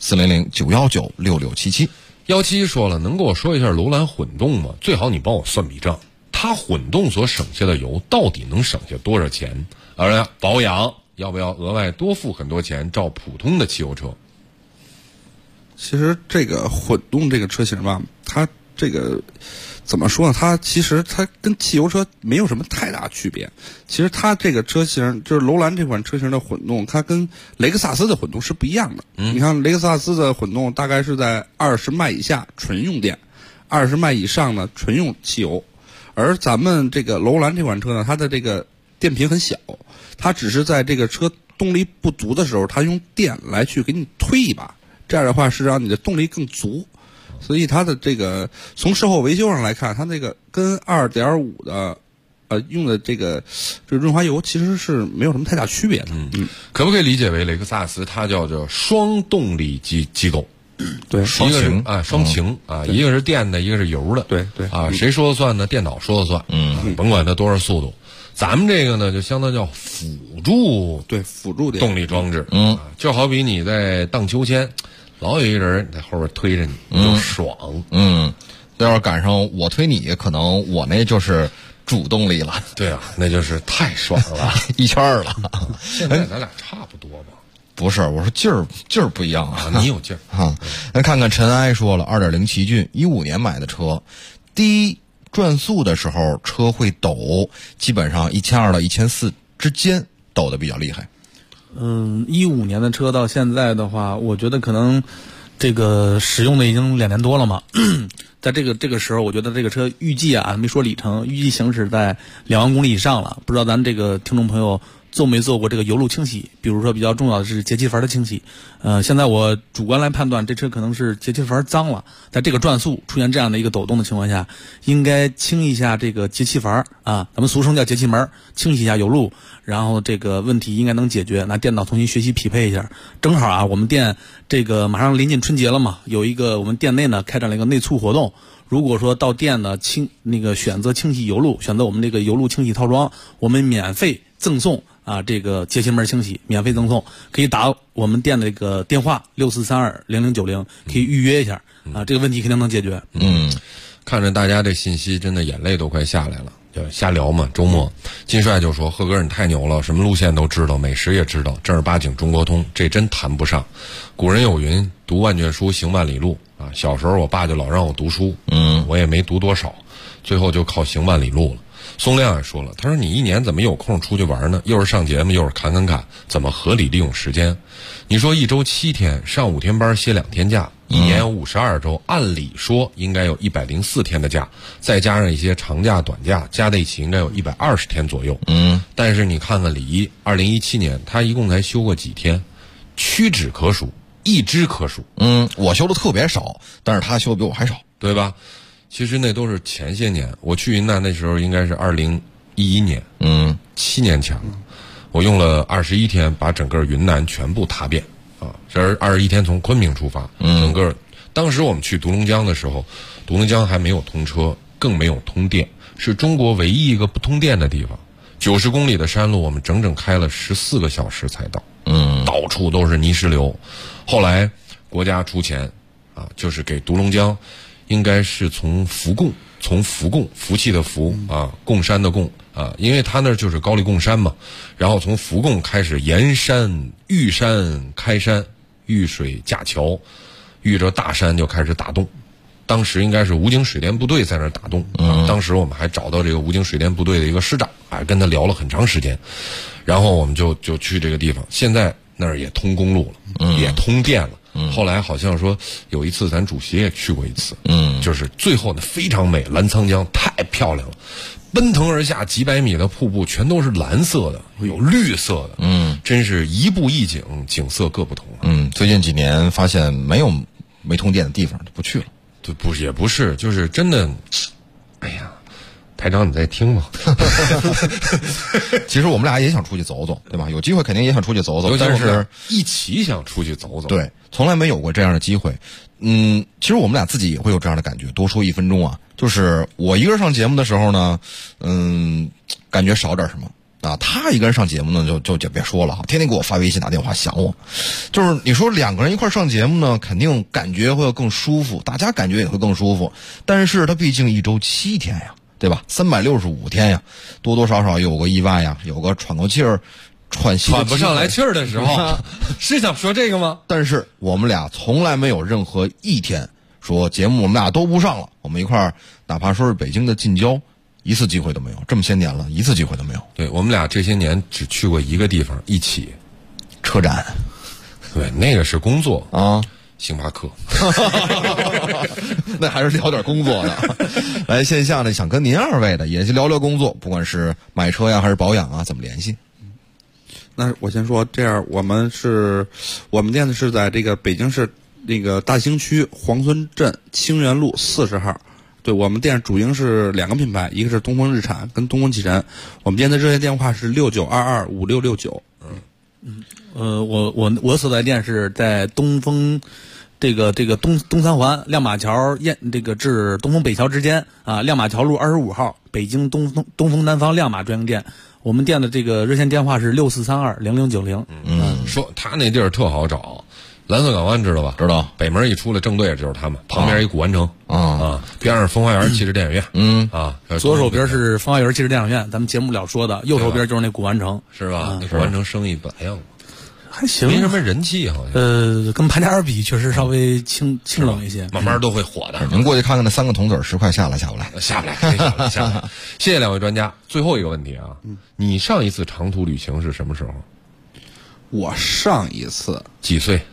400-919-6677。
17说了，能给我说一下楼兰混动吗？最好你帮我算笔账，它混动所省下的油到底能省下多少钱？而且保养要不要额外多付很多钱？照普通的汽油车。
其实这个混动这个车型吧，它这个怎么说呢？它其实它跟汽油车没有什么太大区别。其实它这个车型就是楼兰这款车型的混动，它跟雷克萨斯的混动是不一样的。你看雷克萨斯的混动大概是在20迈以下纯用电，20迈以上呢纯用汽油。而咱们这个楼兰这款车呢，它的这个电瓶很小，它只是在这个车动力不足的时候，它用电来去给你推一把，这样的话是让你的动力更足。所以它的这个从售后维修上来看，它这个跟 2.5 的用的这个润滑油其实是没有什么太大区别的。
可不可以理解为雷克萨斯它叫做双动力机构？
对，
双擎啊，双擎啊，一个是电的，一个是油的。
对
啊，谁说了算呢？电脑说了算。甭管它多少速度。咱们这个呢，就相当叫辅助动力装置。就好比你在荡秋千。老有一人在后边推着你，就爽。
要是赶上我推你，可能我那就是主动力了。
对啊，那就是太爽了，
一圈了。
现在咱俩差不多吧？
不是，我说劲儿不一样啊。
你有劲儿
啊？那看看尘埃说了，2.0奇骏15年买的车，低转速的时候车会抖，基本上1200到1400之间抖得比较厉害。
15年的车到现在的话，我觉得可能这个使用的已经2年多了嘛。在这个时候，我觉得这个车预计没说里程，预计行驶在2万公里以上了。不知道咱这个听众朋友做没做过这个油路清洗？比如说比较重要的是节气阀的清洗。现在我主观来判断，这车可能是节气阀脏了，在这个转速出现这样的一个抖动的情况下，应该清一下这个节气阀啊，咱们俗称叫节气门，清洗一下油路，然后这个问题应该能解决。拿电脑重新学习匹配一下。正好我们店这个马上临近春节了嘛，有一个我们店内呢开展了一个内促活动。如果说到店呢选择清洗油路，选择我们这个油路清洗套装，我们免费赠送这个节气门清洗，免费赠送，可以打我们店的这个电话64320090，可以预约一下这个问题肯定能解决。
看着大家这信息，真的眼泪都快下来了。就瞎聊嘛，周末金帅就说：“贺哥你太牛了，什么路线都知道，美食也知道，正儿八经中国通，这真谈不上。古人有云，读万卷书，行万里路啊。小时候我爸就老让我读书，我也没读多少，最后就靠行万里路了。”宋亮也说了，他说：“你一年怎么有空出去玩呢？又是上节目，又是侃，怎么合理利用时间？你说一周7天，上5天班，歇2天假，一年有52周，按理说应该有104天的假，再加上一些长假、短假，加在一起应该有120天左右。但是你看看李一，2017年他一共才休过几天，屈指可数，一只可数。
我休的特别少，但是他休的比我还少，
对吧？其实那都是前些年，我去云南那时候应该是2011年，7年前了。我用了21天把整个云南全部踏遍啊，这是21天从昆明出发，整个当时我们去独龙江的时候，独龙江还没有通车，更没有通电，是中国唯一一个不通电的地方。90公里的山路，我们整整开了14个小时才到，到处都是泥石流。后来国家出钱啊，就是给独龙江。应该是从福贡，福气的福啊，贡山的贡啊，因为他那就是高丽贡山嘛。然后从福贡开始沿山、玉山、开山、玉水架桥，遇着大山就开始打洞。当时应该是武警水电部队在那儿打洞当时我们还找到这个武警水电部队的一个师长，还跟他聊了很长时间。然后我们就去这个地方，现在那儿也通公路了，也通电了。后来好像说有一次咱主席也去过一次，就是最后呢非常美，澜沧江太漂亮了，奔腾而下几百米的瀑布全都是蓝色的，有绿色的，真是一步一景，景色各不同。
最近几年发现没通电的地方就不去了，
也不是，就是真的，哎呀。台长，你在听吗？
其实我们俩也想出去走走，对吧？有机会肯定也想出去走走，但是
一起想出去走走。
对，从来没有过这样的机会。其实我们俩自己也会有这样的感觉。多说1分钟啊，就是我一个人上节目的时候呢，感觉少点什么啊。他一个人上节目呢，就别说了哈，天天给我发微信打电话想我。就是你说2个人一块上节目呢，肯定感觉会更舒服，大家感觉也会更舒服。但是他毕竟一周7天呀。对吧？365天呀，多多少少有个意外呀，有个喘口气儿、喘
不上来气儿的时候，是想说这个吗？
但是我们俩从来没有任何一天说节目我们俩都不上了，我们一块儿哪怕说是北京的近郊，一次机会都没有。这么些年了，一次机会都没有。
对，我们俩这些年只去过一个地方，一起
车展。
对，那个是工作
啊，
星巴克。
那还是聊点工作的。来，线下呢，想跟您二位的也是聊聊工作，不管是买车呀还是保养啊，怎么联系？
那我先说，这样我们店呢是在这个北京市那个大兴区黄村镇清源路40号。对，我们店主营是2个品牌，一个是东风日产跟东风启辰。我们店的热线电话是69225669。
我所在店是在东风。这个东三环亮马桥至东风北桥之间啊，亮马桥路25号，北京东风南方亮马专营店。我们店的这个热线电话是64320090。
说他那地儿特好找，蓝色港湾知道吧？
知道。
北门一出来正对就是他们，旁边一古玩城边上风花园汽车电影院
左手边是风花园汽车电影院，咱们节目了说的，右手边就是那古玩城，
是吧？那古玩城生意本来
还行，
没什么人气好像。
跟潘家园比，确实稍微清冷一些，
慢慢都会火的。
您过去看看那3个铜子10块下不来？
下不来。谢谢2位专家。最后一个问题啊，你上一次长途旅行是什么时候？
我上一次
几岁？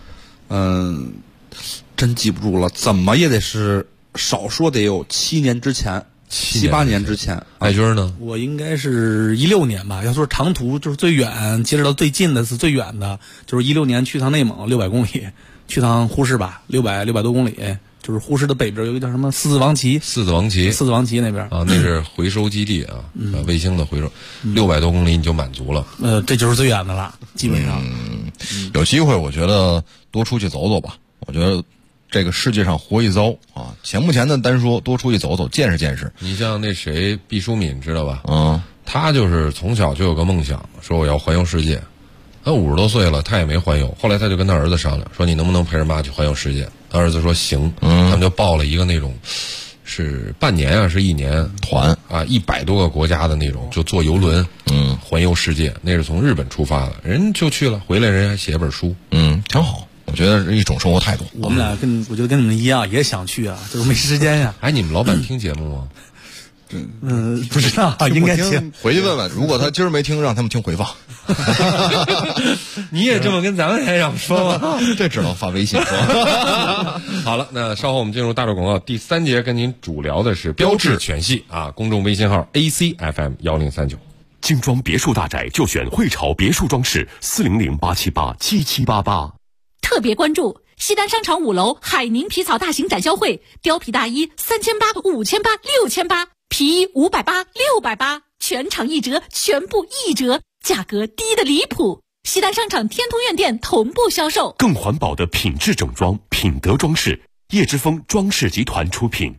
真记不住了，怎么也得是少说得有7年之前。7、8年之前。
艾军呢？
我应该是16年吧。要说长途就是最远，截止到最近的是最远的，就是16年去趟内蒙600公里，去趟呼市吧，600多公里，就是呼市的北边有一个叫什么狮子王旗那边
啊，那是回收基地啊，卫星的回收，600多公里你就满足了。
这就是最远的了，基本上。
有机会我觉得多出去走走吧。我觉得这个世界上活一遭啊，钱不钱的单说，多出去走走，见识见识。
你像那谁毕淑敏知道吧？他就是从小就有个梦想，说我要环游世界。他50多岁了，他也没环游。后来他就跟他儿子商量，说你能不能陪着妈去环游世界？他儿子说行。他们就报了一个那种是半年啊，是1年
团
啊，100多个国家的那种，就坐游轮环游世界。那是从日本出发的，人就去了，回来人还写本书，
挺好。我觉得是一种生活态度。
我们俩我觉得跟你们一样，也想去啊，就是没时间呀。
哎，你们老板听节目吗？
不知道，应该听。
回去问问，如果他今儿没听，让他们听回放。
你也这么跟咱们台长说吗？
这只能发微信说。
好了，那稍后我们进入大陆广告第3节，跟您主聊的是标致全系啊，公众微信号 ACFM1039。
精装别墅大宅就选汇潮别墅装饰，400-878-7788。
特别关注西单商场5楼海宁皮草大型展销会，貂皮大衣3800、5800、6800，皮衣580、680，全场1折，全部1折，价格低得离谱。西单商场天通苑店同步销售。
更环保的品质整装，品德装饰，叶之峰装饰集团出品。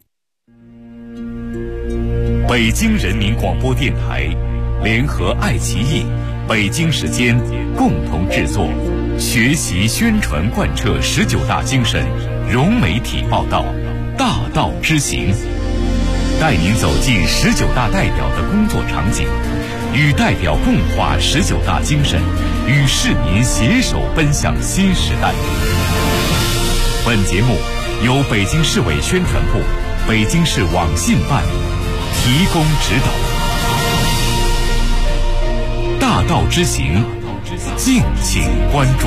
北京人民广播电台联合爱奇艺、北京时间共同制作，学习宣传贯彻19大精神，融媒体报道，大道之行，带您走进19大代表的工作场景，与代表共话19大精神，与市民携手奔向新时代。本节目由北京市委宣传部、北京市网信办提供指导。大道之行，敬请关注。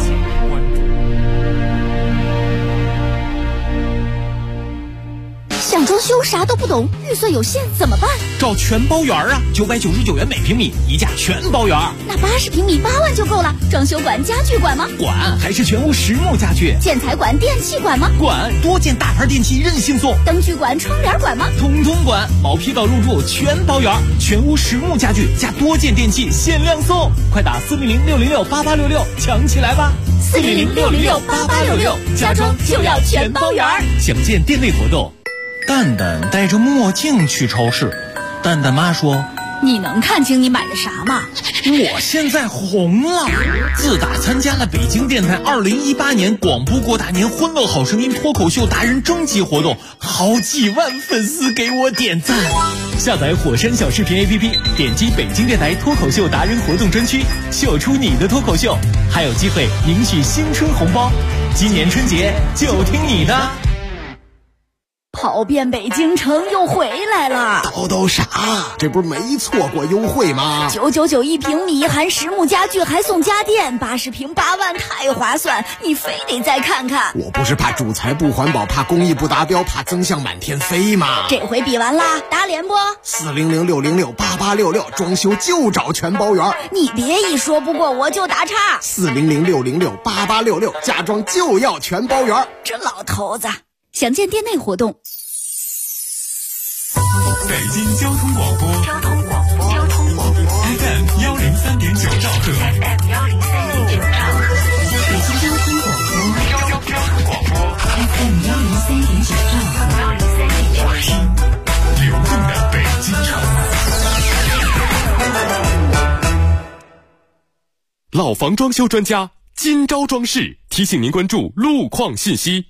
想装修啥都不懂，预算有限怎么办？
找全包园啊，999元每平米，一价全包园。
那80平米8万就够了。装修管、家具管吗？
管，还是全屋实木家具。
建材管、电器管吗？
管，多件大牌电器任性送。
灯具管、窗帘管吗？
通通管，毛坯到入住全包园，全屋实木家具加多件电器限量送，快打400-606-8866抢起来吧
！400-606-8866，家装就要全包园。
详见店内活动。蛋蛋戴着墨镜去超市，蛋蛋妈说：“
你能看清你买的啥吗？”
我现在红了，自打参加了北京电台2018年广播过大年欢乐好声音脱口秀达人征集活动，好几万粉丝给我点赞。下载火山小视频 APP， 点击北京电台脱口秀达人活动专区，秀出你的脱口秀，还有机会赢取新春红包。今年春节就听你的。
跑遍北京城又回来了，
叨啥？这不是没错过优惠吗
？999一平米含实木家具还送家电，80平8万，太划算！你非得再看看。
我不是怕主材不环保，怕工艺不达标，怕增项满天飞吗？
这回比完啦，打脸不
？400-606-8866，装修就找全包圆。
你别一说不过我就打岔。
400-606-8866，家装就要全包圆。
这老头子。详见店内活动。
北京交通广播，FM 103.9兆赫。
北京交通广播，FM 103.9兆赫。
流动的北京城。
老房装修专家今朝装饰提醒您关注路况信息。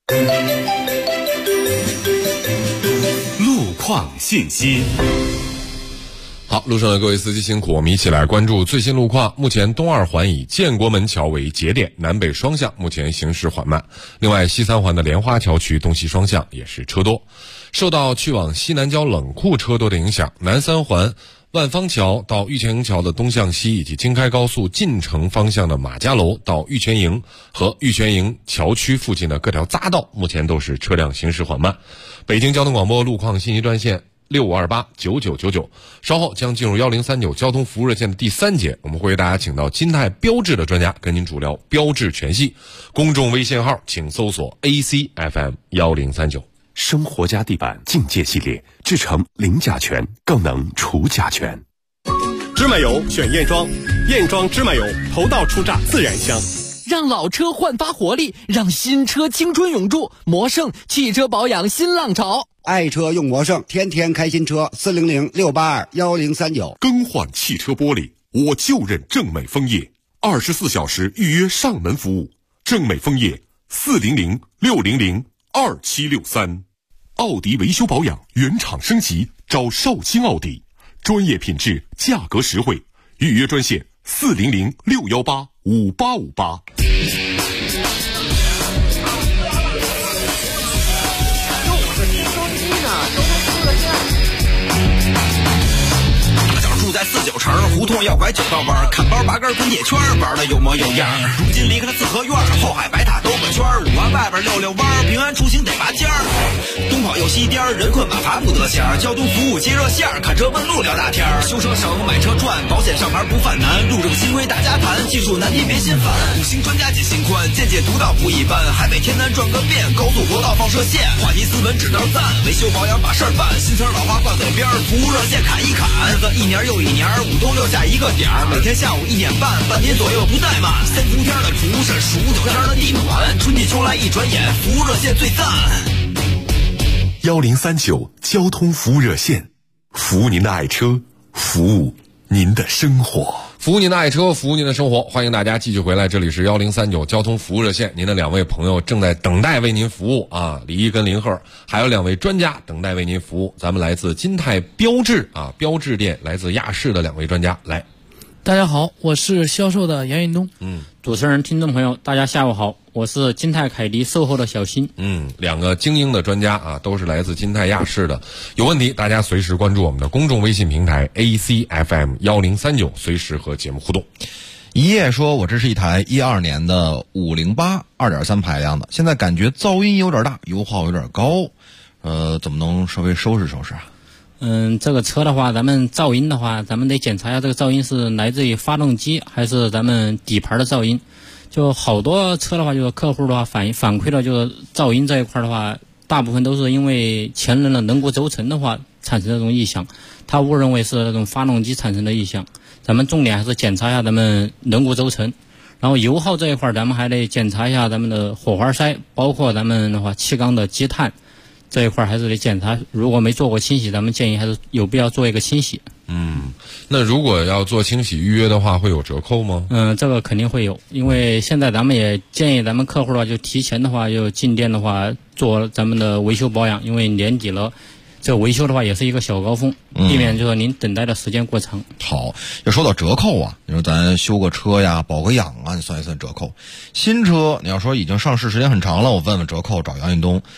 路况信息。
好，路上的各位司机辛苦，我们一起来关注最新路况。目前东二环以建国门桥为节点，南北双向目前行驶缓慢。另外，西三环的莲花桥区东西双向也是车多。受到去往西南郊冷库车多的影响，南三环万方桥到玉泉营桥的东向西，以及京开高速进城方向的马家楼到玉泉营和玉泉营桥区附近的各条匝道，目前都是车辆行驶缓慢。北京交通广播路况信息专线6528-9999，稍后将进入1039交通服务热线的第3节，我们会为大家请到金泰标致的专家跟您主聊标致全系。公众微信号请搜索 ACFM 1039。
生活家地板境界系列，制成零甲醛，更能除甲醛。
芝麻油选燕庄，燕庄芝麻油头道出榨自然香。
让老车焕发活力，让新车青春永驻。魔盛汽车保养新浪潮，
爱车用魔盛，天天开新车。400-682-1039。
更换汽车玻璃，我就认正美枫叶，24小时预约上门服务。正美枫叶400-600-2763。奥迪维修保养原厂升级，找绍兴奥迪，专业品质，价格实惠。预约专线400-618-5858。
住在49城，胡同要拐9道弯，看包拔根滚铁圈，玩的有模有样。如今离开了四合院，后海白塔兜个圈，5环外边溜弯，平安出行得拔尖儿。东跑右西颠，人困马乏不得闲。交通服务接热线，看车问路聊大天。修车省，买车赚，保险上牌不犯难。路政新规大家谈，技术难题别心烦。5星专家解心宽，见解独到不一般。海北天南转个遍，高速国道放射线。话题斯文指道赞，维修保养把事儿办。新词老话挂嘴边，服务热线砍一砍。日子一年又一年，5都留下一个点儿。每天下午1点半，半点左右不怠慢。3伏天的厨师，15九天的地暖，春季秋来一转眼，服务热线最赞。
1039交通服务热线，服务您的爱车，服务您的生活。
服务您的爱车，服务您的生活，欢迎大家继续回来，这里是1039交通服务热线，您的2位朋友正在等待为您服务啊，李一跟林鹤，还有2位专家等待为您服务。咱们来自金泰标致啊，标致店来自亚市的2位专家来。
大家好，我是销售的杨运东。主持人、听众朋友，大家下午好，我是金泰凯迪售后的小新。
2个精英的专家啊，都是来自金泰亚市的。有问题，大家随时关注我们的公众微信平台 ACFM 1039，随时和节目互动。
一夜说，我这是一台12年的508 2.3排量的，现在感觉噪音有点大，油耗有点高，怎么能稍微收拾收拾啊？
这个车的话，咱们噪音的话，咱们得检查一下这个噪音是来自于发动机还是咱们底盘的噪音。就好多车的话，就是客户的话反馈的就是噪音这一块的话，大部分都是因为前轮的轮毂轴承的话产生这种异响，他误认为是那种发动机产生的异响。咱们重点还是检查一下咱们轮毂轴承，然后油耗这一块咱们还得检查一下咱们的火花塞，包括咱们的话气缸的积碳这一块还是得检查，如果没做过清洗，咱们建议还是有必要做一个清洗。
那如果要做清洗预约的话，会有折扣吗？
这个肯定会有，因为现在咱们也建议咱们客户的话，就提前的话就进店的话做咱们的维修保养，因为年底了，这个维修的话也是一个小高峰，避免就是您等待的时间过长。
好，要说到折扣啊，你说咱修个车呀，保个养啊，你算一算折扣。新车你要说已经上市时间很长了，我问问折扣，找杨运东。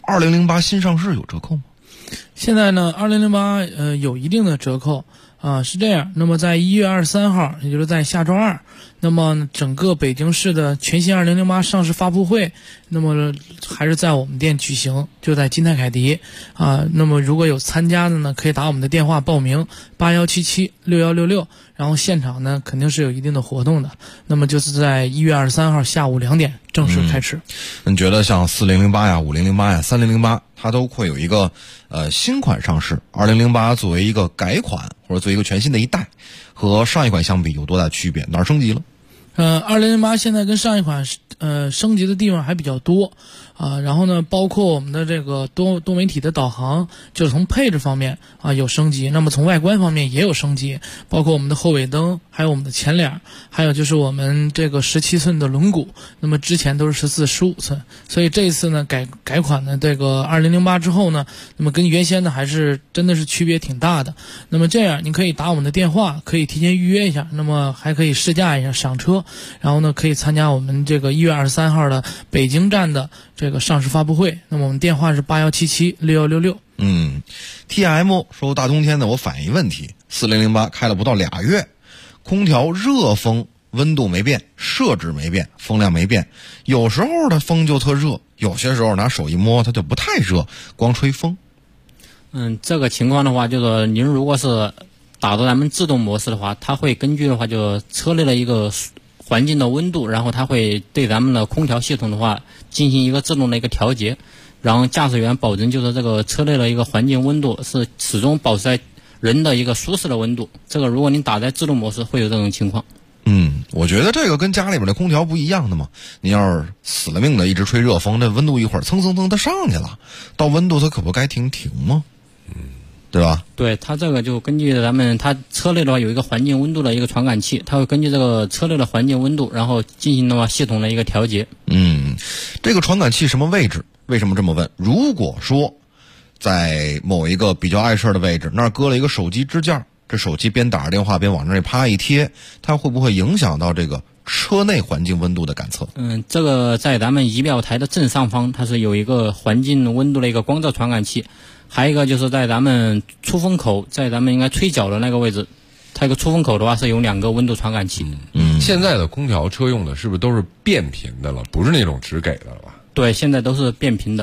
2008新上市有折扣吗？
现在呢，2008有一定的折扣是这样。那么在1月23号，也就是在下周二，那么整个北京市的全新2008上市发布会，那么还是在我们店举行，就在金泰凯迪那么如果有参加的呢，可以打我们的电话报名81776166，然后现场呢肯定是有一定的活动的。那么就是在1月23号下午2点正式开始。
你觉得像4008呀、5008呀、3008，它都会有一个新款上市？2008作为一个改款或者作为一个全新的一代，和上一款相比有多大区别？哪儿升级了
？2008现在跟上一款升级的地方还比较多然后呢，包括我们的这个多媒体的导航，就是从配置方面有升级，那么从外观方面也有升级，包括我们的后尾灯，还有我们的前脸，还有就是我们这个17寸的轮毂，那么之前都是14、15寸，所以这一次呢改款的这个2008之后呢，那么跟原先的还是真的是区别挺大的。那么这样你可以打我们的电话，可以提前预约一下，那么还可以试驾一下赏车，然后呢可以参加我们这个1月23号的北京站的这个上市发布会。那么我们电话是81776166。
TM 说大冬天的我反映问题，4008开了不到2月，空调热风温度没变，设置没变，风量没变，有时候它风就特热，有些时候拿手一摸它就不太热，光吹风。
这个情况的话，就是您如果是打到咱们自动模式的话，它会根据的话就车内的一个环境的温度，然后它会对咱们的空调系统的话进行一个自动的一个调节，然后驾驶员保证就是这个车内的一个环境温度是始终保持在人的一个舒适的温度。这个如果您打在自动模式会有这种情况。
我觉得这个跟家里边的空调不一样的嘛。你要是死了命的一直吹热风，这温度一会儿蹭蹭蹭它上去了，到温度它可不该停吗？对吧？
对，它这个就根据它车内的话有一个环境温度的一个传感器，它会根据这个车内的环境温度，然后进行的话系统的一个调节。
这个传感器什么位置？为什么这么问？如果说在某一个比较碍事的位置，那儿搁了一个手机支架，这手机边打着电话边往那啪一贴，它会不会影响到这个车内环境温度的感测？
这个在咱们仪表台的正上方，它是有一个环境温度的一个光照传感器。还有一个就是在咱们出风口，在咱们应该吹脚的那个位置，它一个出风口的话是有2个温度传感器。
现在的空调车用的是不是都是变频的了？不是那种直给的了吧？
对，现在都是变频的。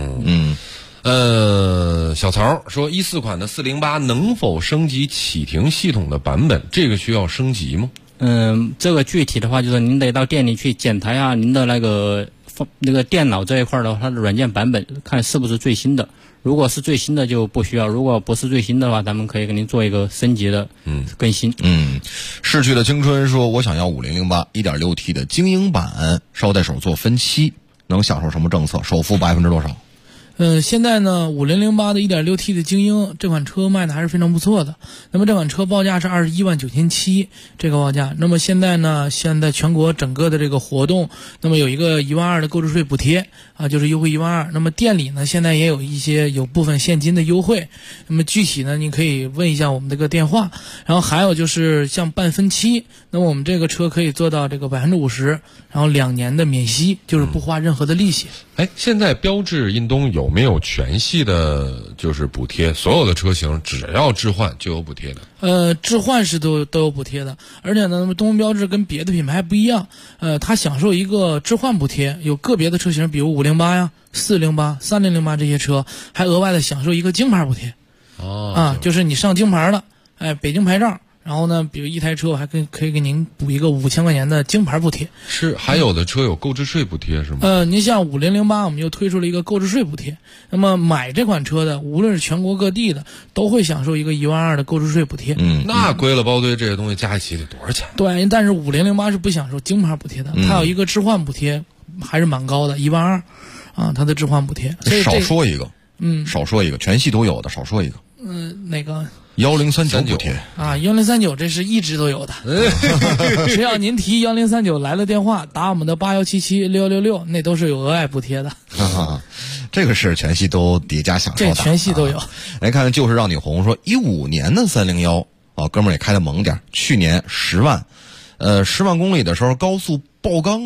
小曹说14款的408能否升级启停系统的版本？这个需要升级吗？
这个具体的话就是您得到店里去检查下您的那个电脑这一块的话，它的软件版本看是不是最新的。如果是最新的就不需要，如果不是最新的话，咱们可以给您做一个升级的更新。
逝去的青春说，我想要5008 1.6T 的精英版，捎带手做分期，能享受什么政策？首付多少？
现在呢，5008的 1.6T 的精英这款车卖的还是非常不错的。那么这款车报价是21.97万这个报价。那么现在呢，现在全国整个的这个活动，那么有一个1.2万的购置税补贴就是优惠1.2万。那么店里呢，现在也有部分现金的优惠。那么具体呢，你可以问一下我们这个电话。然后还有就是像办分期，那么我们这个车可以做到这个50%，然后2年的免息，就是不花任何的利息。
现在标致印东有没有全系的就是补贴？所有的车型只要置换就有补贴的？
置换是都有补贴的，而且呢，那么东风标致跟别的品牌不一样，它享受一个置换补贴，有个别的车型，比如508呀、408、3008这些车，还额外的享受一个京牌补贴。就是你上京牌了，北京牌照。然后呢，比如一台车我还可以给您补一个5000块钱的京牌补贴。
是，还有的车有购置税补贴是吗？
您像5008，我们又推出了一个购置税补贴。那么买这款车的，无论是全国各地的，都会享受一个1.2万的购置税补贴。
那归了包堆，这些东西加一起得多少钱？
对，但是5008是不享受京牌补贴的，它有一个置换补贴，还是蛮高的，1.2万它的置换补贴。
少说一个，少说一个，全系都有的，少说一个。
哪个
？1039补贴
1039这是一直都有的。只要您提1039来了电话，打我们的81776166，那都是有额外补贴的。
这个是全系都叠加享受的，
这全系都有。
来看就是让你红说15年的301哥们儿也开的猛点，去年10万，10万公里的时候高速爆缸了，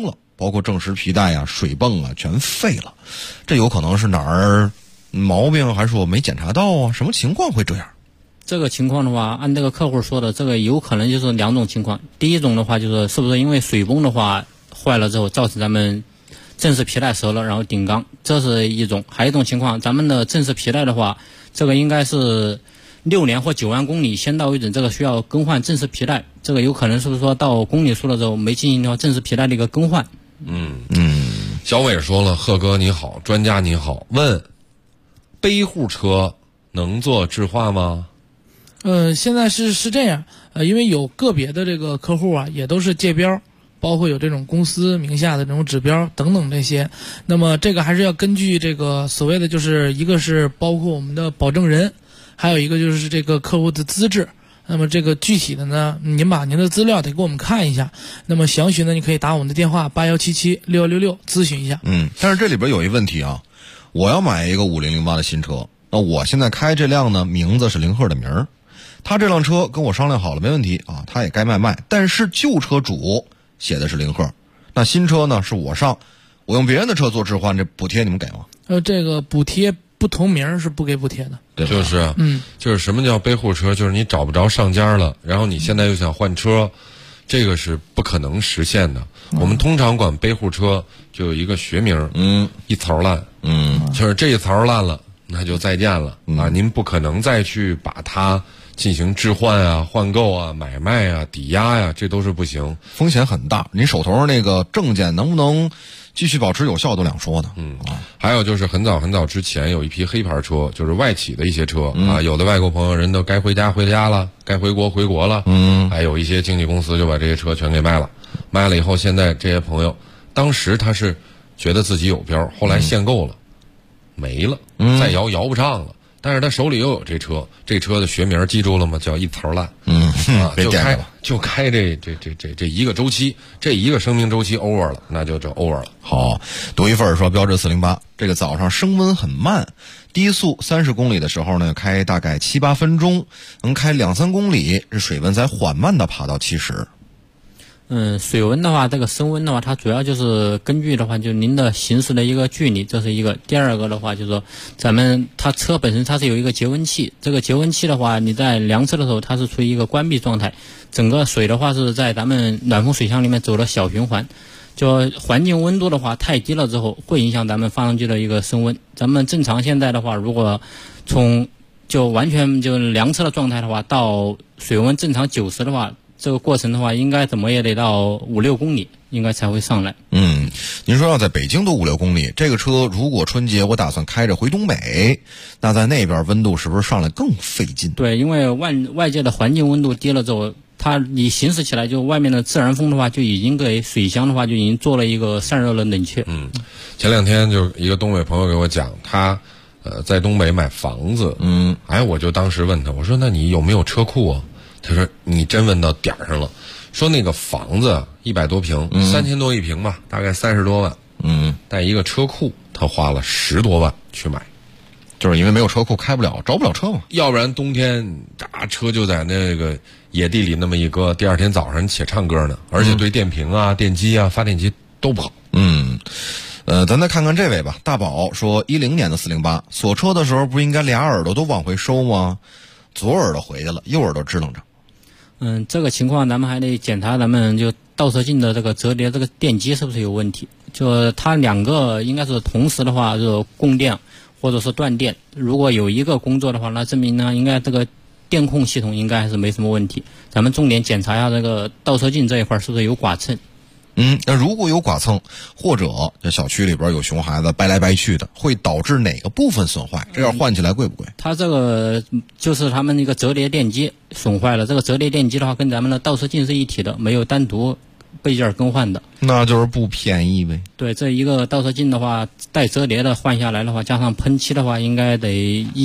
包括正时皮带啊、水泵啊全废了，这有可能是哪儿毛病，还是我没检查到啊？什么情况会这样？
这个情况的话，按这个客户说的，这个有可能就是2种情况。第一种的话，就是是不是因为水泵的话坏了之后，造成咱们正时皮带折了，然后顶缸，这是一种。还有一种情况，咱们的正时皮带的话，这个应该是6年或9万公里先到为准，这个需要更换正时皮带，这个有可能是不是说到公里数了之后没进行到正时皮带的一个更换？
小伟说了，贺哥你好，专家你好，问背户车能做置换吗？
现在是这样，因为有个别的这个客户啊，也都是借标，包括有这种公司名下的这种指标等等这些。那么这个还是要根据这个所谓的，就是一个是包括我们的保证人，还有一个就是这个客户的资质。那么这个具体的呢，您把您的资料得给我们看一下。那么详询呢，你可以打我们的电话81776166咨询一下。
但是这里边有一问题啊，我要买一个5008的新车，那我现在开这辆呢，名字是林鹤的名儿。他这辆车跟我商量好了，没问题啊，他也该卖，但是旧车主写的是林鹤，那新车呢是我上，我用别人的车做置换，这补贴你们给吗？
这个补贴不同名是不给补贴的。
对，
就是什么叫背户车，就是你找不着上家了，然后你现在又想换车，这个是不可能实现的。我们通常管背户车就有一个学名，一槽烂，就是这一槽烂了，那就再见了啊！您不可能再去把它进行置换啊、换购啊、买卖啊、抵押呀，这都是不行，
风险很大。您手头上那个证件能不能继续保持有效都两说呢。
还有就是很早之前有一批黑牌车，就是外企的一些车啊，有的外国朋友人都该回家回家了，该回国回国了，还有一些经纪公司就把这些车全给卖了。卖了以后，现在这些朋友当时他是觉得自己有标，后来限购了，没了，再摇不上了。但是他手里又有这车，这车的学名记住了吗？叫一槽烂。就开这一个周期，这一个生命周期 over 了，那就over 了。
好，读一份说标致408，这个早上升温很慢，低速30公里的时候呢，开大概7、8分钟，能开2-3公里，这水温才缓慢的爬到70。
水温的话，这个升温的话，它主要就是根据的话，就是您的行驶的一个距离，这是一个。第二个的话，就是说它车本身它是有一个节温器，这个节温器的话，你在量测的时候，它是处于一个关闭状态，整个水的话是在咱们暖风水箱里面走了小循环。就环境温度的话太低了之后，会影响咱们发动机的一个升温。咱们正常现在的话，如果从就完全就量测的状态的话，到水温正常90的话，这个过程的话，应该怎么也得到5-6公里，应该才会上来。
您说要在北京都5-6公里，这个车如果春节我打算开着回东北，那在那边温度是不是上来更费劲？
对，因为外界的环境温度低了之后，你行驶起来就外面的自然风的话，就已经给水箱的话就已经做了一个散热的冷却。
前2天就一个东北朋友给我讲，他在东北买房子，我就当时问他，我说那你有没有车库啊？他说你真问到点儿上了，说那个房子100多平，3000多一平吧，大概30多万，带一个车库，他花了10多万去买，
就是因为没有车库开不了，着不了车嘛。
要不然冬天车就在那个野地里那么一搁，第2天早上且唱歌呢，而且对电瓶啊、电机啊、发电机都不好。
咱再看看这位吧，大宝说10年的408锁车的时候不应该俩耳朵都往回收吗？左耳朵回去了，右耳朵支棱着。
这个情况咱们还得检查咱们就倒车镜的这个折叠这个电机是不是有问题，就它2个应该是同时的话就供电或者是断电，如果有一个工作的话，那证明呢应该这个电控系统应该还是没什么问题，咱们重点检查一下这个倒车镜这一块是不是有剐蹭。
那如果有剐蹭，或者这小区里边有熊孩子掰来掰去的，会导致哪个部分损坏？这要换起来贵不贵？
它这个就是他们那个折叠电机损坏了，这个折叠电机的话跟咱们的倒车镜是一体的，没有单独备件更换的，
那就是不便宜呗。
对，这一个倒车镜的话带折叠的换下来的话，加上喷漆的话，应该得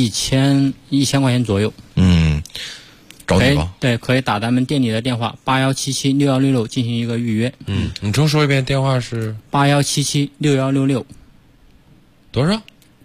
1000块钱左右。
找你吧。
对，可以打咱们店里的电话81776166进行一个预约。
你重说一遍，电话是
81776166。
多少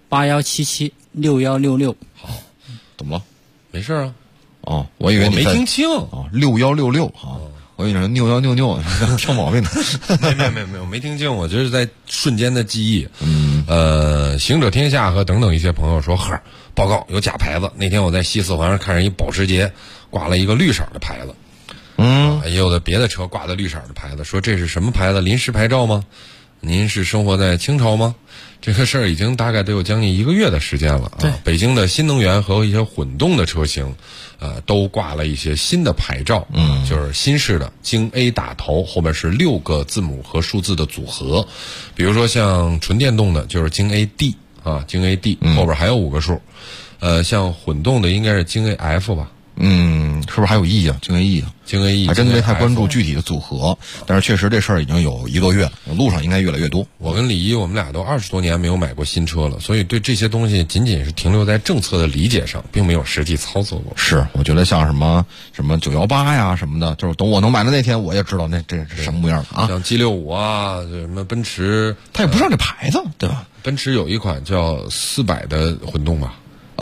？81776166。
好，怎么了？
没事啊。
我以为你
没听清
6166啊。 我以为你说扭挑毛病呢。
没听清，我这是在瞬间的记忆。行者天下和等等一些朋友说，报告有假牌子。那天我在西四环上看见一保时捷挂了一个绿色的牌子，也有的别的车挂的绿色的牌子，说这是什么牌子？临时牌照吗？您是生活在清朝吗？这个事儿已经大概都有将近1个月的时间了啊。北京的新能源和一些混动的车型，都挂了一些新的牌照，就是新式的京 A 打头，后边是6个字母和数字的组合。比如说像纯电动的，就是京 AD 啊，京 AD 后边还有5个数。像混动的应该是京 AF 吧。
是不是还有 E 啊？京 A E 啊？
京 A E
还真没太关注具体的组合，但是确实这事儿已经有1个月了，路上应该越来越多。
我跟李一，我们俩都20多年没有买过新车了，所以对这些东西仅仅是停留在政策的理解上，并没有实际操作过。
是，我觉得像什么918呀什么的，就是等我能买的那天，我也知道这是什么模样了啊。
像 G65啊，什么奔驰，
它也不上这牌子，对吧？
奔驰有一款叫400的混动吧。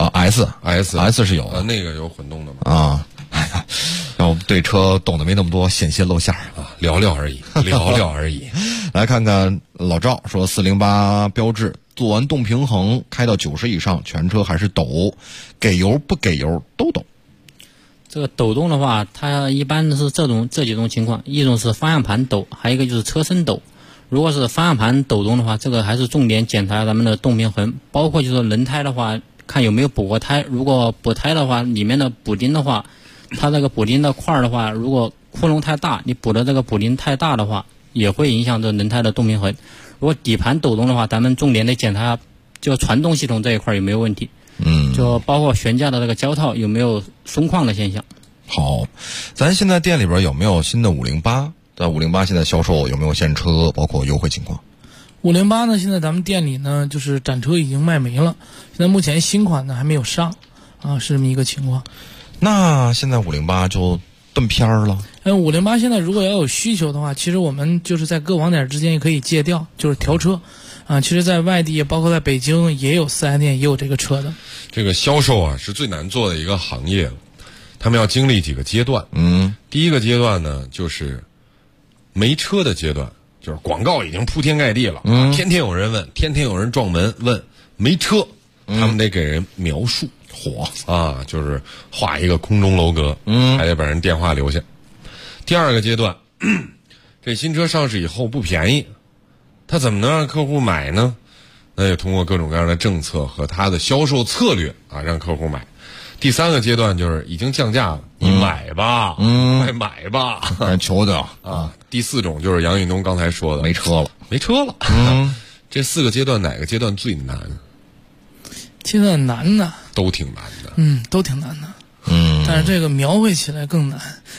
S 是有
那个有混动的吗？
啊，然后对车懂得没那么多，显现露馅
啊，聊聊而已。
来看看老赵说，408标致做完动平衡开到90以上，全车还是抖，给油不给油都抖。
这个抖动的话，它一般是这几种情况，一种是方向盘抖，还有一个就是车身抖。如果是方向盘抖动的话，这个还是重点检查咱们的动平衡，包括就是轮胎的话。看有没有补过胎，如果补胎的话，里面的补丁的话，它这个补丁的块的话，如果窟窿太大，你补的这个补丁太大的话，也会影响这轮胎的动平衡。如果底盘抖动的话，咱们重点得检查就传动系统这一块有没有问题，就包括悬架的这个胶套有没有松旷的现象。
好，咱现在店里边有没有新的508？在508现在销售有没有现车，包括优惠情况
？508呢，现在咱们店里呢，就是展车已经卖没了。现在目前新款呢还没有上，是这么一个情况。
那现在508就断片了。
508现在如果要有需求的话，其实我们就是在各网点之间也可以借调，就是调车。其实在外地，包括在北京也有4S店也有这个车的。
这个销售啊是最难做的一个行业了，他们要经历几个阶段。第一个阶段呢就是没车的阶段。就是广告已经铺天盖地了，天天有人问，天天有人撞门问没车，他们得给人描述，就是画一个空中楼阁，还得把人电话留下。第二个阶段，这新车上市以后不便宜，他怎么能让客户买呢？那就通过各种各样的政策和他的销售策略让客户买。第三个阶段就是已经降价了，你买吧，快买吧，
求的
第4种就是杨运东刚才说的，
没车了。
这4个阶段哪个阶段最难？
阶段难呢？
都挺难的。
都挺难的。但是这个描绘起来更难。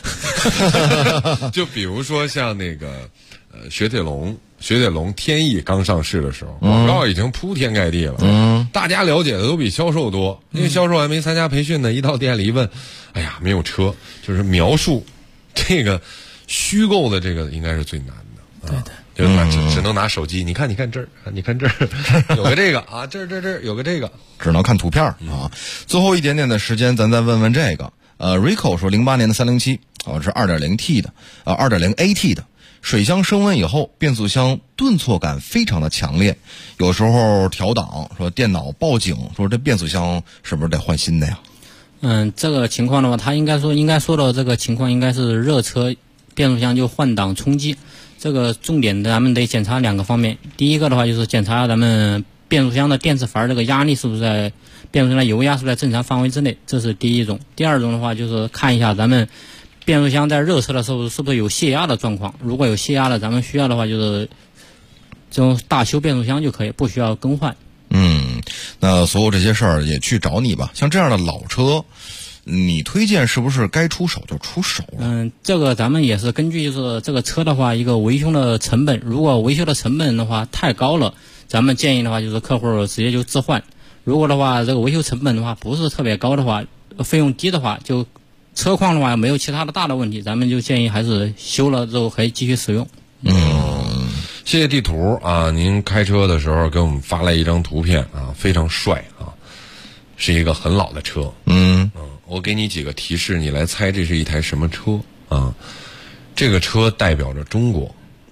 就比如说像那个雪铁龙天翼刚上市的时候，广告已经铺天盖地了，大家了解的都比销售多，因为销售还没参加培训呢，一到店里一问，哎呀，没有车，就是描述这个虚构的这个应该是最难的。
对，
就只能拿手机，你看这儿，你看这儿有个这个啊，这儿有个这个，
只能看图片啊。最后一点点的时间，咱再问问这个。Rico 说，08年的307是 2.0T 的2.0 AT 的。水箱升温以后，变速箱顿挫感非常的强烈，有时候调档说电脑报警说这变速箱是不是得换新的呀？
这个情况的话，他应该说的这个情况应该是热车变速箱就换挡冲击。这个重点咱们得检查2个方面，第一个的话就是检查咱们变速箱的电磁阀这个压力是不是在变速箱的油压是不是在正常范围之内，这是第一种。第二种的话就是看一下咱们变速箱在热车的时候是不是有泄压的状况，如果有泄压了，咱们需要的话就是这种大修变速箱就可以，不需要更换。
那所有这些事儿也去找你吧。像这样的老车，你推荐是不是该出手就出手了？
这个咱们也是根据就是这个车的话一个维修的成本，如果维修的成本的话太高了，咱们建议的话就是客户直接就置换。如果的话这个维修成本的话不是特别高的话，费用低的话，就车况的话没有其他的大的问题，咱们就建议还是修了之后可以继续使用。
谢谢地图啊，您开车的时候给我们发来一张图片啊，非常帅啊，是一个很老的车。我给你几个提示，你来猜这是一台什么车啊？ 这个车代表着中国。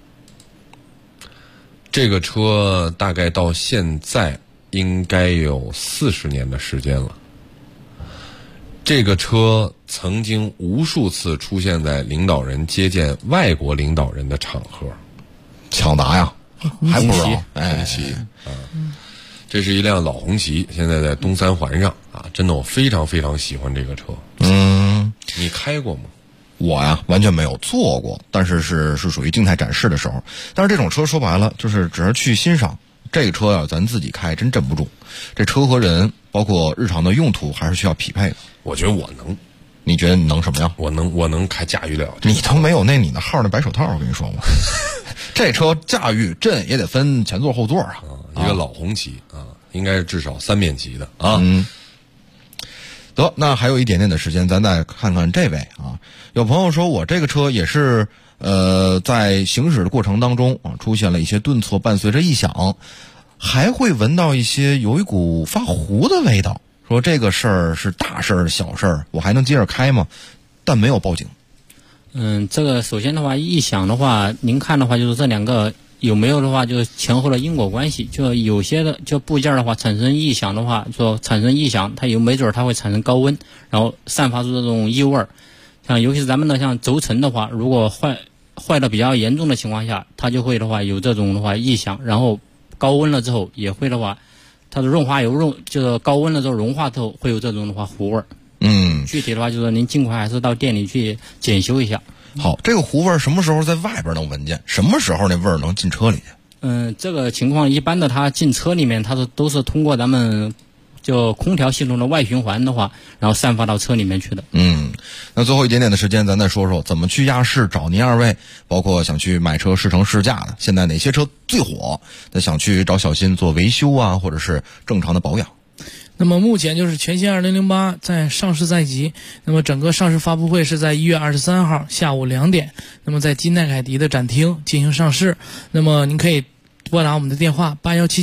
这个车大概到现在应该有40年的时间了。这个车曾经无数次出现在领导人接见外国领导人的场合。
抢答呀，还不知道？
红旗啊，这是一辆老红旗，现在在东三环上啊。真的，我非常非常喜欢这个车。你开过吗？
我呀，完全没有坐过，但是是属于静态展示的时候。但是这种车说白了，就是只是去欣赏。这个车呀，咱自己开真镇不住。这车和人，包括日常的用途，还是需要匹配的。
我觉得我能。
你觉得你能什么样？
我能开驾驭了。
你都没有你的号那白手套，我跟你说嘛。这车驾驭震也得分前座后座啊。
一个老红旗啊，应该是至少3面旗的啊。
得，那还有一点点的时间，咱再看看这位啊。有朋友说我这个车也是在行驶的过程当中啊，出现了一些顿挫，伴随着异响，还会闻到一些有一股发糊的味道。说这个事儿是大事儿小事儿，我还能接着开吗？但没有报警。
这个首先的话，异响的话，您看的话就是这两个有没有的话，就是前后的因果关系。就有些的就部件的话产生异响的话，说产生异响，它有没准它会产生高温，然后散发出这种异味儿。像尤其是咱们的像轴承的话，如果坏的比较严重的情况下，它就会的话有这种的话异响，然后高温了之后也会的话，它的润滑油就是高温了之后融化之后会有这种的话糊味儿。具体的话就是您尽快还是到店里去检修一下。
好，这个糊味儿什么时候在外边能闻见？什么时候那味儿能进车里去？
这个情况一般的，它进车里面，它都是通过咱们就空调系统的外循环的话，然后散发到车里面去的。
那最后一点点的时间，咱再说说怎么去亚市找您二位，包括想去买车试乘试驾的，现在哪些车最火？那想去找小新做维修啊，或者是正常的保养。
那么目前就是全新2008在上市在即，那么整个上市发布会是在1月23号下午2点，那么在金泰凯迪的展厅进行上市。那么您可以拨打我们的电话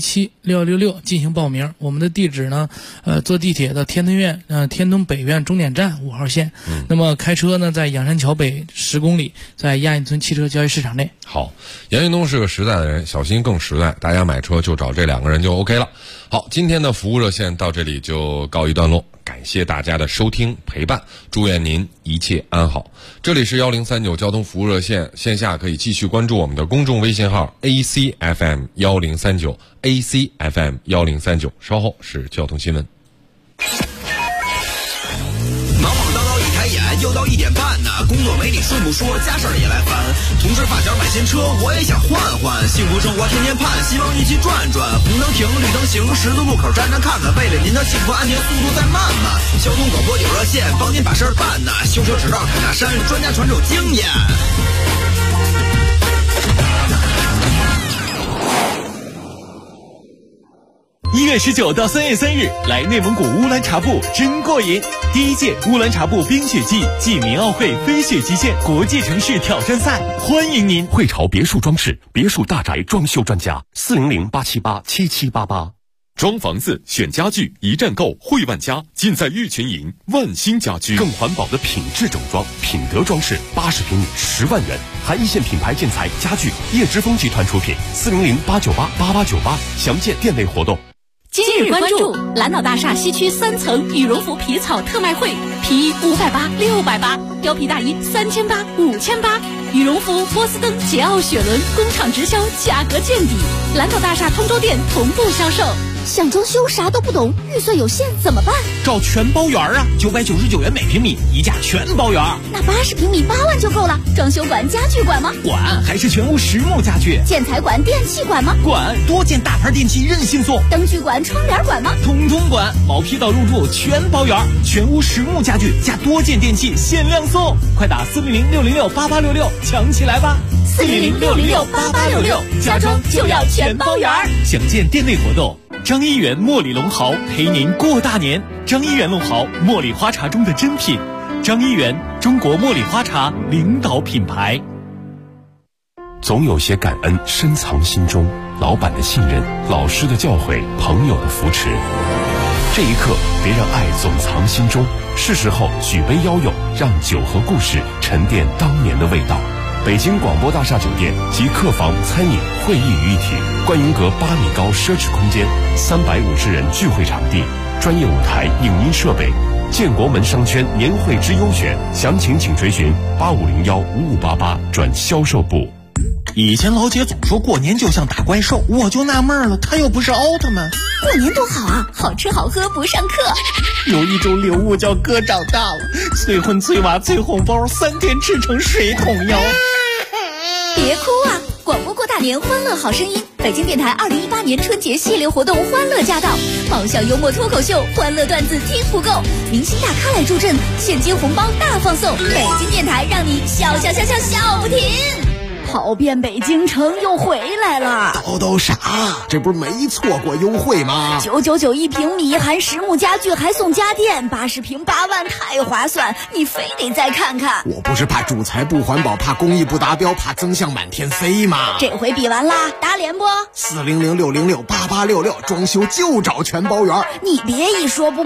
81776666进行报名。我们的地址呢，坐地铁到天通北苑终点站5号线。那么开车呢，在仰山桥北10公里，在亚运村汽车交易市场内。
好，杨运东是个实在的人，小新更实在，大家买车就找这2个人就 OK 了。好，今天的服务热线到这里就告一段落，感谢大家的收听陪伴，祝愿您一切安好。这里是1039交通服务热线，线下可以继续关注我们的公众微信号 ACFM 1039 ACFM 1039，稍后是交通新闻。
忙忙叨叨一抬眼，又到1点半呢，工作没你顺不说，家事儿也来烦。同事发小买新车，我也想换换，幸福生活天天盼，希望一起转转。红灯停，绿灯行，十字路口站站看看，为了您的幸福安全，速度再慢慢。交通广播有热线，帮您把事儿办呐。修车指导开大山，专家传授经验。
1月19到3月3日，来内蒙古乌兰察布真过瘾！第1届乌兰察布冰雪季暨民奥会飞雪极限国际城市挑战赛，欢迎您！
汇潮别墅装饰别墅大宅装修专家，400-878-7788。装房子选家具一站购汇万家，尽在玉群营万兴家居。更环保的品质整装，品德装饰80平米10万元，含一线品牌建材家具，叶之峰集团出品，400-898-8898，详见店内活动。
今日关注蓝岛大厦西区3层羽绒服皮草特卖会，皮衣580、680，貂皮大衣3800、5800，羽绒服、波司登、捷奥雪伦工厂直销，价格见底。蓝岛大厦通州店同步销售。
想装修啥都不懂，预算有限怎么办？
找全包园啊，999元每平米，一价全包园。
那80平米8万就够了。装修馆、家具馆吗？
管，还是全屋实木家具。
建材馆、电器馆吗？
管，多件大牌电器任性送。
灯具馆、窗帘馆吗？
通通管，毛坯到入住全包园，全屋实木家具加多件电器限量送，快打400-606-8866抢起来吧
！400-606-8866，家装就要全包园。
详见店内活动。张一元茉莉龙豪陪您过大年。张一元龙豪，茉莉花茶中的珍品。张一元，中国茉莉花茶领导品牌。
总有些感恩深藏心中，老板的信任，老师的教诲，朋友的扶持。这一刻，别让爱总藏心中，是时候举杯邀友，让酒和故事沉淀当年的味道。 北京广播大厦酒店集客房、餐饮、会议于一体，观云阁8米高奢侈空间，350人聚会场地，专业舞台、影音设备。建国门商圈年会之优选，详情请垂询85015588转销售部。
以前老姐总说过年就像打怪兽，我就纳闷了，她又不是奥特曼。
过年多好啊，好吃好喝不上课。
有一种礼物叫哥长大了，催婚催娃催红包，3天吃成水桶腰。
别哭啊！广播过大年，欢乐好声音。北京电台2018年春节系列活动欢乐驾到，爆笑幽默脱口秀，欢乐段子听不够，明星大咖来助阵，现金红包大放送。北京电台让你笑笑笑笑笑不停。
跑遍北京城又回来了，
叨啥？这不是没错过优惠吗
？999一平米，含实木家具还送家电，80平8万，太划算！你非得再看看。
我不是怕主材不环保，怕工艺不达标，怕增项满天飞吗？
这回比完啦，打脸不？
400-606-8866，装修就找全包圆。
你别一说不